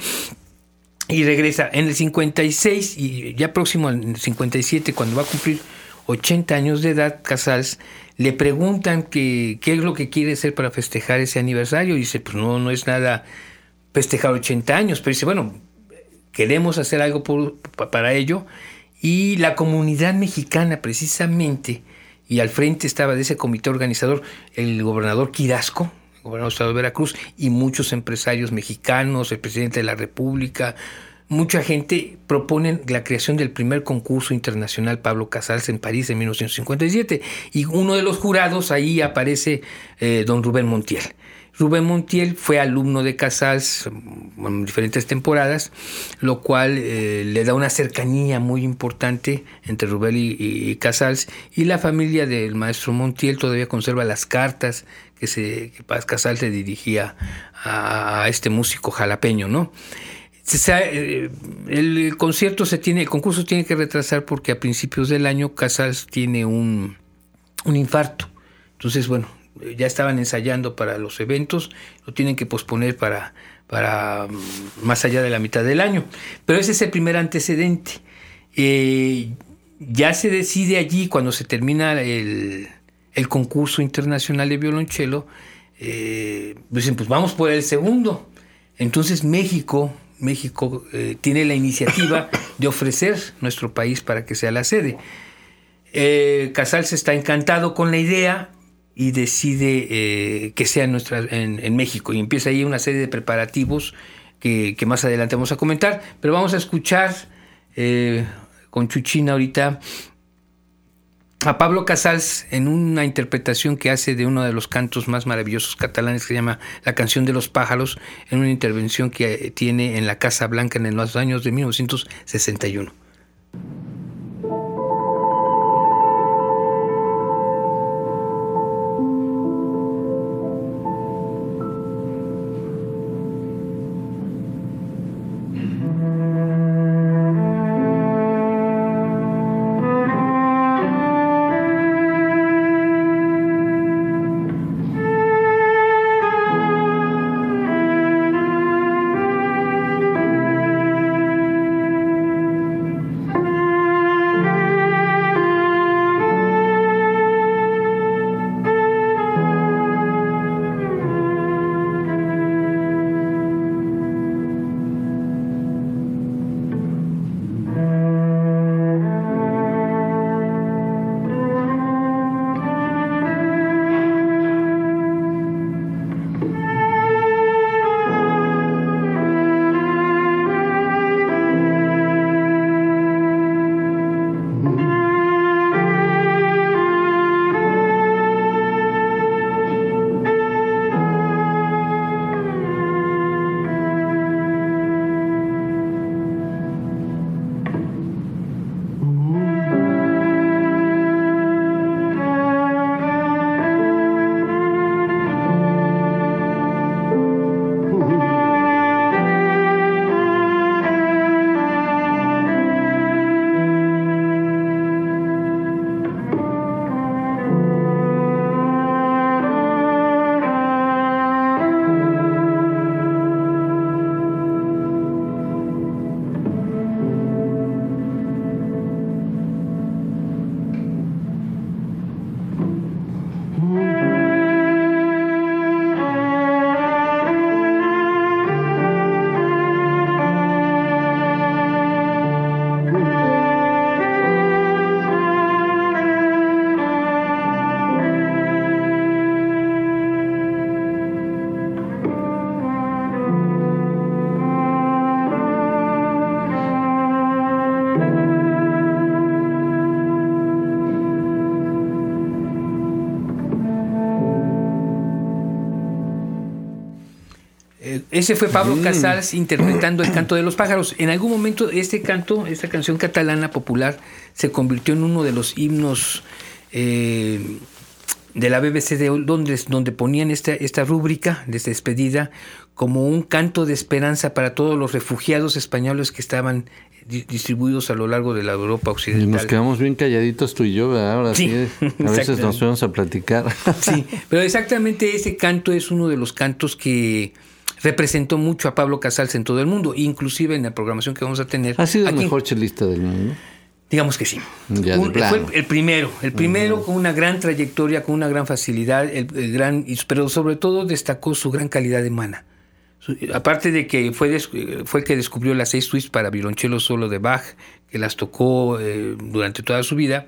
Y regresa en el 56, y ya próximo al 57, cuando va a cumplir 80 años de edad, Casals, le preguntan qué es lo que quiere hacer para festejar ese aniversario. Y dice, pues no es nada festejar 80 años, pero dice, bueno, queremos hacer algo para ello. Y la comunidad mexicana, precisamente, y al frente estaba de ese comité organizador el gobernador Quirasco, gobernador del estado de Veracruz, y muchos empresarios mexicanos, el presidente de la República, mucha gente propone la creación del primer concurso internacional Pablo Casals en París en 1957. Y uno de los jurados, ahí aparece don Rubén Montiel. Rubén Montiel fue alumno de Casals en diferentes temporadas, lo cual le da una cercanía muy importante entre Rubén y Casals, y la familia del maestro Montiel todavía conserva las cartas que Casals le dirigía a este músico jalapeño, ¿no? El concurso tiene que retrasar porque a principios del año Casals tiene un infarto. Entonces, bueno, ya estaban ensayando para los eventos, lo tienen que posponer para más allá de la mitad del año. Pero ese es el primer antecedente. Ya se decide allí, cuando se termina el concurso internacional de violonchelo, dicen, pues vamos por el segundo. Entonces México tiene la iniciativa de ofrecer nuestro país para que sea la sede. Casals está encantado con la idea y decide que sea en México, y empieza ahí una serie de preparativos que más adelante vamos a comentar, pero vamos a escuchar con Chuchina ahorita a Pablo Casals en una interpretación que hace de uno de los cantos más maravillosos catalanes, que se llama La canción de los pájaros, en una intervención que tiene en la Casa Blanca en los años de 1961. Ese fue Pablo Casals interpretando el canto de los pájaros. En algún momento esta canción catalana popular, se convirtió en uno de los himnos de la BBC de Londres, donde ponían esta rúbrica de esta despedida como un canto de esperanza para todos los refugiados españoles que estaban distribuidos a lo largo de la Europa occidental. Y nos quedamos bien calladitos tú y yo, ¿verdad? Ahora sí, a veces nos fuimos a platicar. Sí, pero exactamente ese canto es uno de los cantos que representó mucho a Pablo Casals en todo el mundo, inclusive en la programación que vamos a tener. ¿Ha sido el mejor chelista del mundo? Digamos que sí. Fue el primero con una gran trayectoria, con una gran facilidad, pero sobre todo destacó su gran calidad humana. Aparte de que fue el que descubrió las 6 suites para violonchelo solo de Bach, que las tocó durante toda su vida.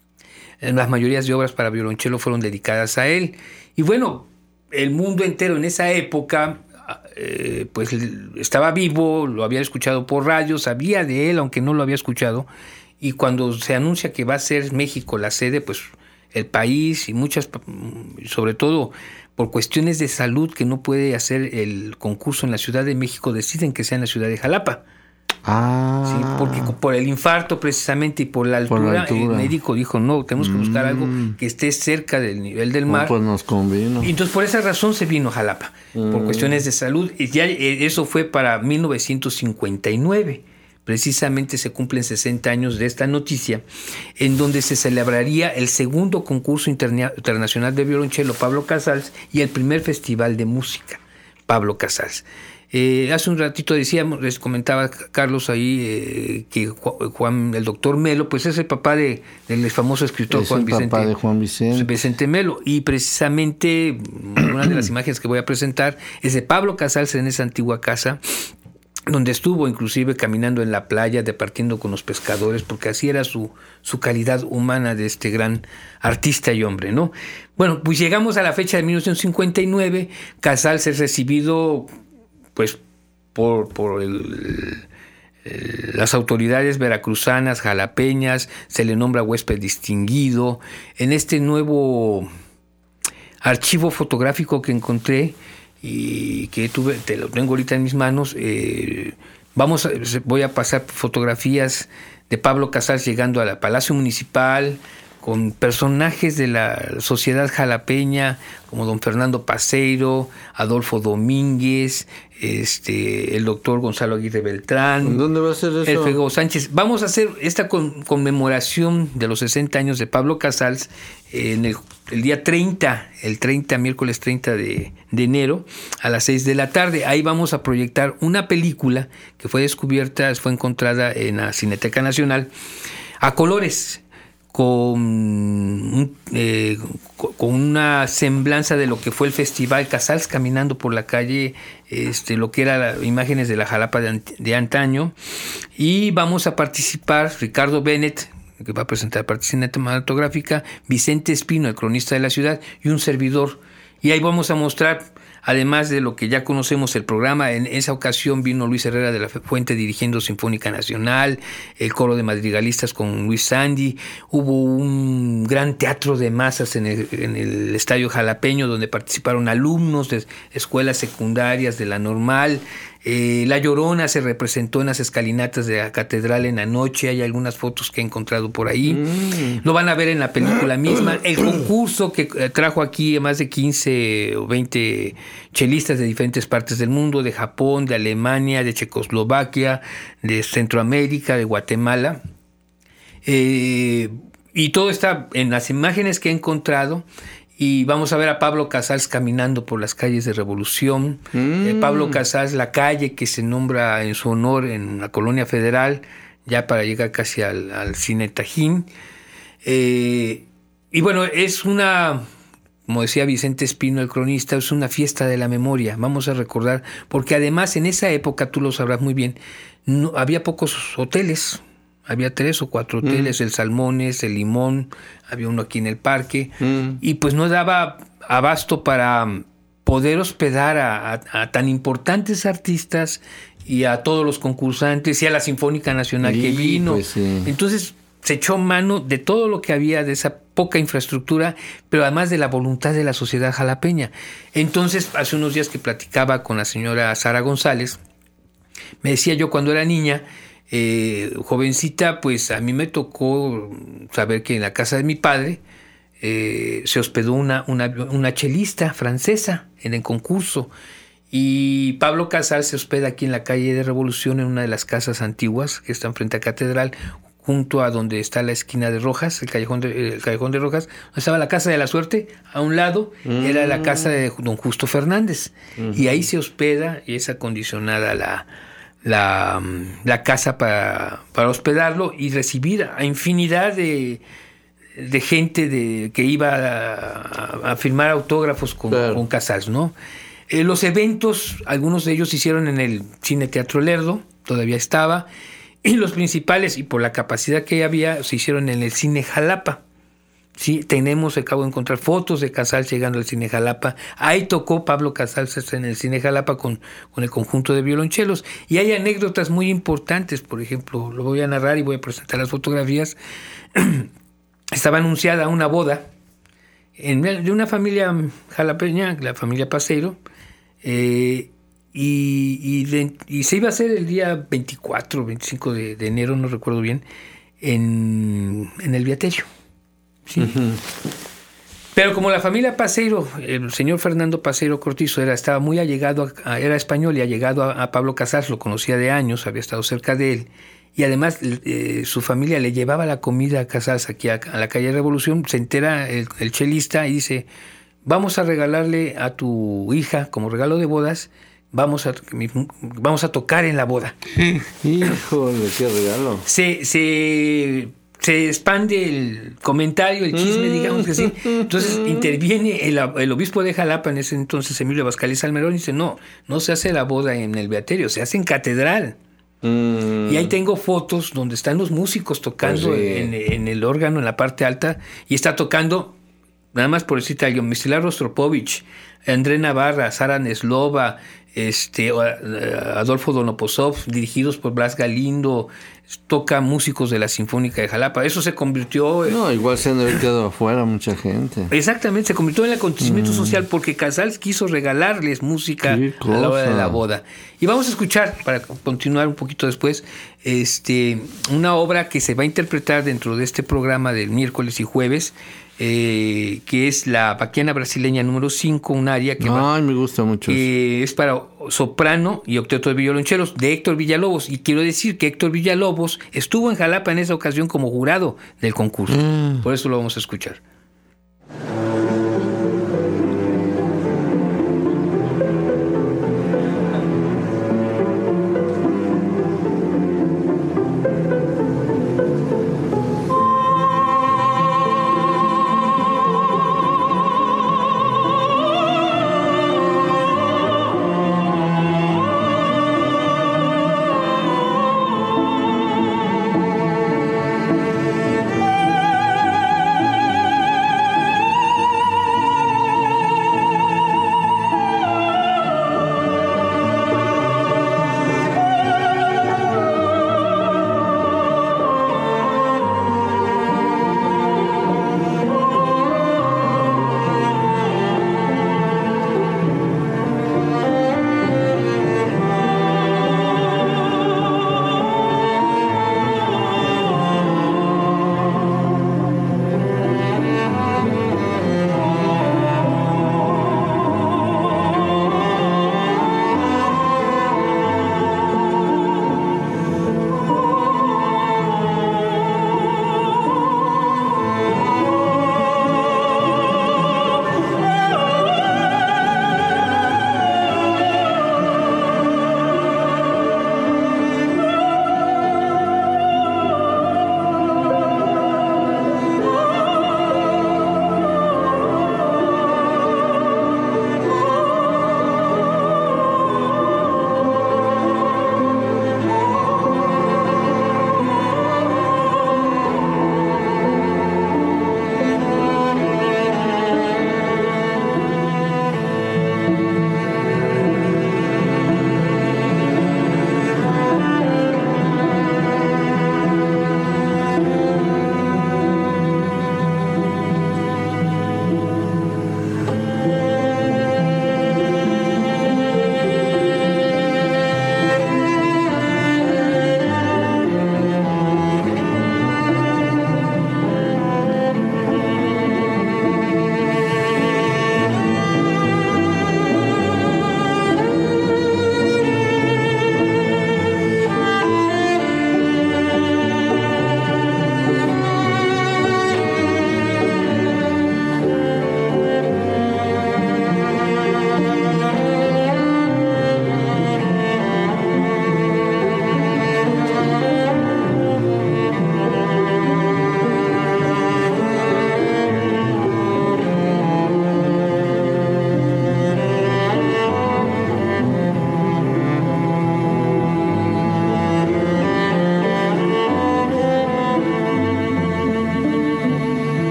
Las mayorías de obras para violonchelo fueron dedicadas a él. Y bueno, el mundo entero en esa época pues estaba vivo, lo había escuchado por radio, sabía de él, aunque no lo había escuchado, y cuando se anuncia que va a ser México la sede, pues el país y muchas, sobre todo por cuestiones de salud, que no puede hacer el concurso en la Ciudad de México, deciden que sea en la ciudad de Jalapa. Sí, porque por el infarto precisamente y por la altura, el médico dijo, no, tenemos que buscar algo que esté cerca del nivel del mar. Pues nos convino. Y entonces por esa razón se vino a Jalapa, por cuestiones de salud. Y ya eso fue para 1959. Precisamente se cumplen 60 años de esta noticia, en donde se celebraría el segundo concurso internacional de violonchelo Pablo Casals y el primer festival de música Pablo Casals. Hace un ratito les comentaba Carlos ahí que el doctor Melo, pues es el papá del famoso escritor Juan Vicente Melo, y precisamente una de las imágenes que voy a presentar es de Pablo Casals en esa antigua casa, donde estuvo inclusive caminando en la playa, departiendo con los pescadores, porque así era su calidad humana de este gran artista y hombre, ¿no? Bueno, pues llegamos a la fecha de 1959, Casals es recibido pues por las autoridades veracruzanas, jalapeñas, se le nombra huésped distinguido. En este nuevo archivo fotográfico que encontré y que lo tengo ahorita en mis manos, voy a pasar fotografías de Pablo Casals llegando al Palacio Municipal, con personajes de la sociedad jalapeña como don Fernando Paseiro, Adolfo Domínguez, el doctor Gonzalo Aguirre Beltrán. ¿Dónde va a ser eso? El Fego Sánchez. Vamos a hacer esta conmemoración de los 60 años de Pablo Casals en el día 30, miércoles 30 de enero, a las 6 de la tarde. Ahí vamos a proyectar una película que fue encontrada en la Cineteca Nacional, a colores, con una semblanza de lo que fue el festival Casals, caminando por la calle, lo que eran imágenes de la Jalapa de antaño. Y vamos a participar Ricardo Bennett, que va a presentar parte cinematográfica, Vicente Espino, el cronista de la ciudad, y un servidor. Y ahí vamos a mostrar, además de lo que ya conocemos el programa, en esa ocasión vino Luis Herrera de la Fuente dirigiendo Sinfónica Nacional, el coro de madrigalistas con Luis Sandy, hubo un gran teatro de masas en el Estadio Jalapeño, donde participaron alumnos de escuelas secundarias de la Normal. La Llorona se representó en las escalinatas de la catedral en la noche, hay algunas fotos que he encontrado por ahí. Lo van a ver en la película misma. El concurso que trajo aquí más de 15 o 20 chelistas de diferentes partes del mundo, de Japón, de Alemania, de Checoslovaquia, de Centroamérica, de Guatemala. Y todo está en las imágenes que he encontrado. Y vamos a ver a Pablo Casals caminando por las calles de Revolución. Pablo Casals, la calle que se nombra en su honor en la Colonia Federal, ya para llegar casi al Cine Tajín. Y bueno, es como decía Vicente Espino, el cronista, es una fiesta de la memoria. Vamos a recordar, porque además en esa época, tú lo sabrás muy bien, no, había pocos hoteles. Había 3 o 4 hoteles, el Salmones, el Limón, había uno aquí en el parque, y pues no daba abasto para poder hospedar a tan importantes artistas y a todos los concursantes y a la Sinfónica Nacional que vino. Pues sí. Entonces se echó mano de todo lo que había, de esa poca infraestructura, pero además de la voluntad de la sociedad jalapeña. Entonces, hace unos días que platicaba con la señora Sara González, me decía yo cuando era niña, jovencita, pues a mí me tocó saber que en la casa de mi padre se hospedó una chelista francesa en el concurso, y Pablo Casals se hospeda aquí en la calle de Revolución, en una de las casas antiguas que están frente a Catedral, junto a donde está la esquina de Rojas, el callejón de Rojas, donde estaba la Casa de la Suerte. A un lado era la casa de don Justo Fernández, y ahí se hospeda, y es acondicionada la casa para hospedarlo y recibir a infinidad de gente que iba a firmar autógrafos con Casals, ¿no? Los eventos, algunos de ellos se hicieron en el Cine Teatro Lerdo, todavía estaba, y los principales, y por la capacidad que había, se hicieron en el Cine Jalapa. Sí, acabo de encontrar fotos de Casals llegando al Cine Jalapa. Ahí tocó Pablo Casals en el Cine Jalapa con el conjunto de violonchelos. Y hay anécdotas muy importantes, por ejemplo, lo voy a narrar y voy a presentar las fotografías. Estaba anunciada una boda de una familia jalapeña, la familia Paseiro, y se iba a hacer el día 24 o 25 de enero, no recuerdo bien, en el Viaterio. Sí. Uh-huh. Pero como la familia Paseiro, el señor Fernando Paseiro Cortizo estaba muy allegado, era español y allegado a Pablo Casals, lo conocía de años, había estado cerca de él, y además su familia le llevaba la comida a Casals aquí a la calle Revolución. Se entera el chelista y dice: vamos a regalarle a tu hija como regalo de bodas, vamos a tocar en la boda. Híjole, qué regalo. Se expande el comentario, el chisme, digamos que sí. Entonces interviene el obispo de Jalapa en ese entonces, Emilio Abascal Salmerón, y dice: no se hace la boda en el Beaterio, se hace en catedral. Y ahí tengo fotos donde están los músicos tocando en el órgano en la parte alta, y está tocando, nada más por decirte algo, Mstislav Rostropovich, André Navarra, Sara Neslova, Adolfo Donoposov, dirigidos por Blas Galindo. Toca músicos de la Sinfónica de Jalapa. Eso se convirtió... No, igual se han quedado afuera mucha gente. Exactamente, se convirtió en el acontecimiento social porque Casals quiso regalarles música a la hora de la boda. Y vamos a escuchar, para continuar un poquito después, una obra que se va a interpretar dentro de este programa del miércoles y jueves, que es la Baquiana Brasileña número 5, un aria que me gusta mucho. Es para soprano y octeto de violonchelos, de Héctor Villalobos. Y quiero decir que Héctor Villalobos estuvo en Jalapa en esa ocasión como jurado del concurso. Por eso lo vamos a escuchar.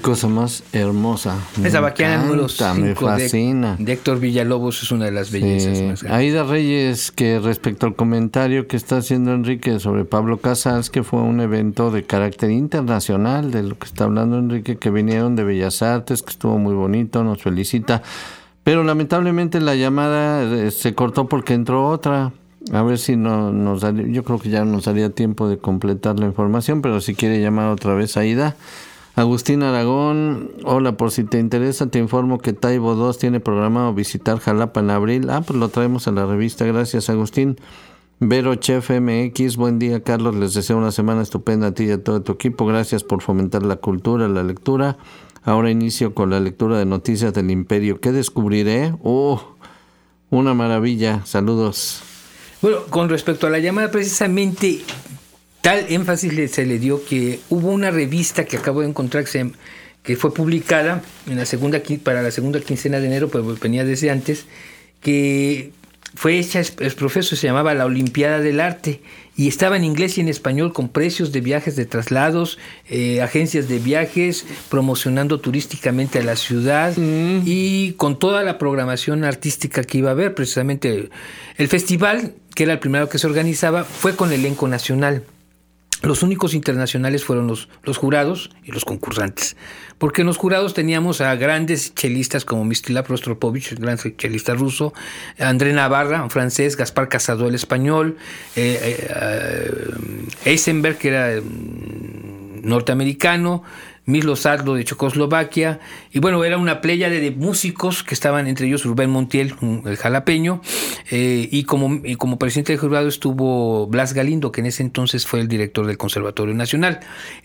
cosa más hermosa. Esa Baquiana número 5 me fascina. De Héctor Villalobos es una de las bellezas más grandes. Aida Reyes, que respecto al comentario que está haciendo Enrique sobre Pablo Casals, que fue un evento de carácter internacional, de lo que está hablando Enrique, que vinieron de Bellas Artes, que estuvo muy bonito, nos felicita. Pero lamentablemente la llamada se cortó porque entró otra. A ver si nos daría, yo creo que ya nos daría tiempo de completar la información, pero si quiere llamar otra vez Aida. Agustín Aragón, hola, por si te interesa, te informo que Taibo 2 tiene programado visitar Jalapa en abril. Pues lo traemos a la revista, gracias Agustín. Vero Chef MX, buen día Carlos, les deseo una semana estupenda a ti y a todo tu equipo, gracias por fomentar la cultura, la lectura. Ahora inicio con la lectura de Noticias del Imperio. ¿Qué descubriré? Una maravilla, saludos. Bueno, con respecto a la llamada, precisamente tal énfasis se le dio que hubo una revista que acabo de encontrar que fue publicada para la segunda quincena de enero, pero venía desde antes, que fue hecha es profesor, se llamaba La Olimpiada del Arte, y estaba en inglés y en español con precios de viajes, de traslados, agencias de viajes, promocionando turísticamente a la ciudad y con toda la programación artística que iba a haber. Precisamente el festival, que era el primero que se organizaba, fue con elenco nacional. Los únicos internacionales fueron los jurados y los concursantes, porque en los jurados teníamos a grandes chelistas como Mstislav Rostropovich, el gran chelista ruso, André Navarra, un francés, Gaspar Casado, el español, Eisenberg, que era norteamericano, Milo Sadlo de Checoslovaquia, y bueno, era una pléyade de músicos que estaban entre ellos Rubén Montiel, el jalapeño, y como presidente del jurado estuvo Blas Galindo, que en ese entonces fue el director del Conservatorio Nacional.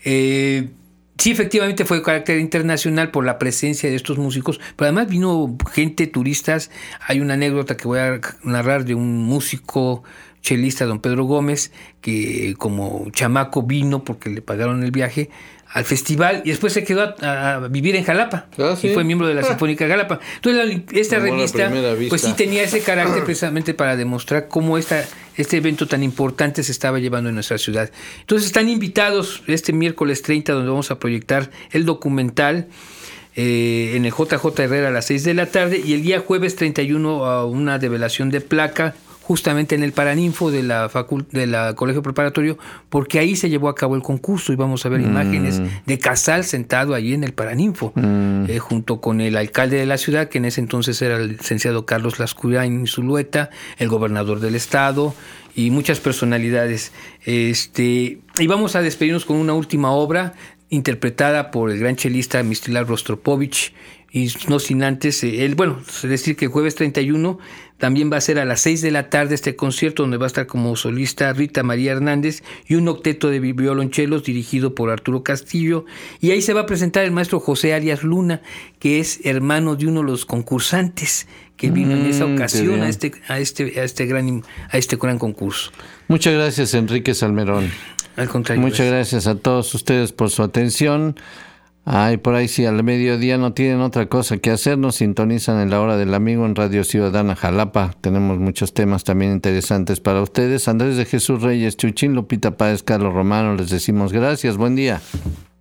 Sí, efectivamente fue de carácter internacional por la presencia de estos músicos, pero además vino gente, turistas. Hay una anécdota que voy a narrar de un músico chelista, don Pedro Gómez, que como chamaco vino porque le pagaron el viaje al festival y después se quedó a vivir en Jalapa y fue miembro de la Sinfónica Jalapa. Entonces esta revista pues sí tenía ese carácter precisamente para demostrar cómo este evento tan importante se estaba llevando en nuestra ciudad. Entonces están invitados este miércoles 30, donde vamos a proyectar el documental en el JJ Herrera a las 6 de la tarde, y el día jueves 31 a una develación de placa justamente en el Paraninfo de la Colegio Preparatorio, porque ahí se llevó a cabo el concurso y vamos a ver imágenes de Casals sentado allí en el Paraninfo, junto con el alcalde de la ciudad, que en ese entonces era el licenciado Carlos Lascurain Zulueta, el gobernador del estado y muchas personalidades. Y vamos a despedirnos con una última obra interpretada por el gran chelista Mstislav Rostropovich, y no sin antes, decir que el jueves 31 también va a ser a las 6 de la tarde este concierto, donde va a estar como solista Rita María Hernández y un octeto de violonchelos dirigido por Arturo Castillo, y ahí se va a presentar el maestro José Arias Luna, que es hermano de uno de los concursantes que vino en esa ocasión a este gran concurso. Muchas gracias, Enrique Salmerón. Al contrario. Muchas gracias a todos ustedes por su atención. Por ahí si al mediodía no tienen otra cosa que hacer, nos sintonizan en La Hora del Amigo en Radio Ciudadana Jalapa. Tenemos muchos temas también interesantes para ustedes. Andrés de Jesús Reyes, Chuchín, Lupita Páez, Carlos Romano, les decimos gracias, buen día.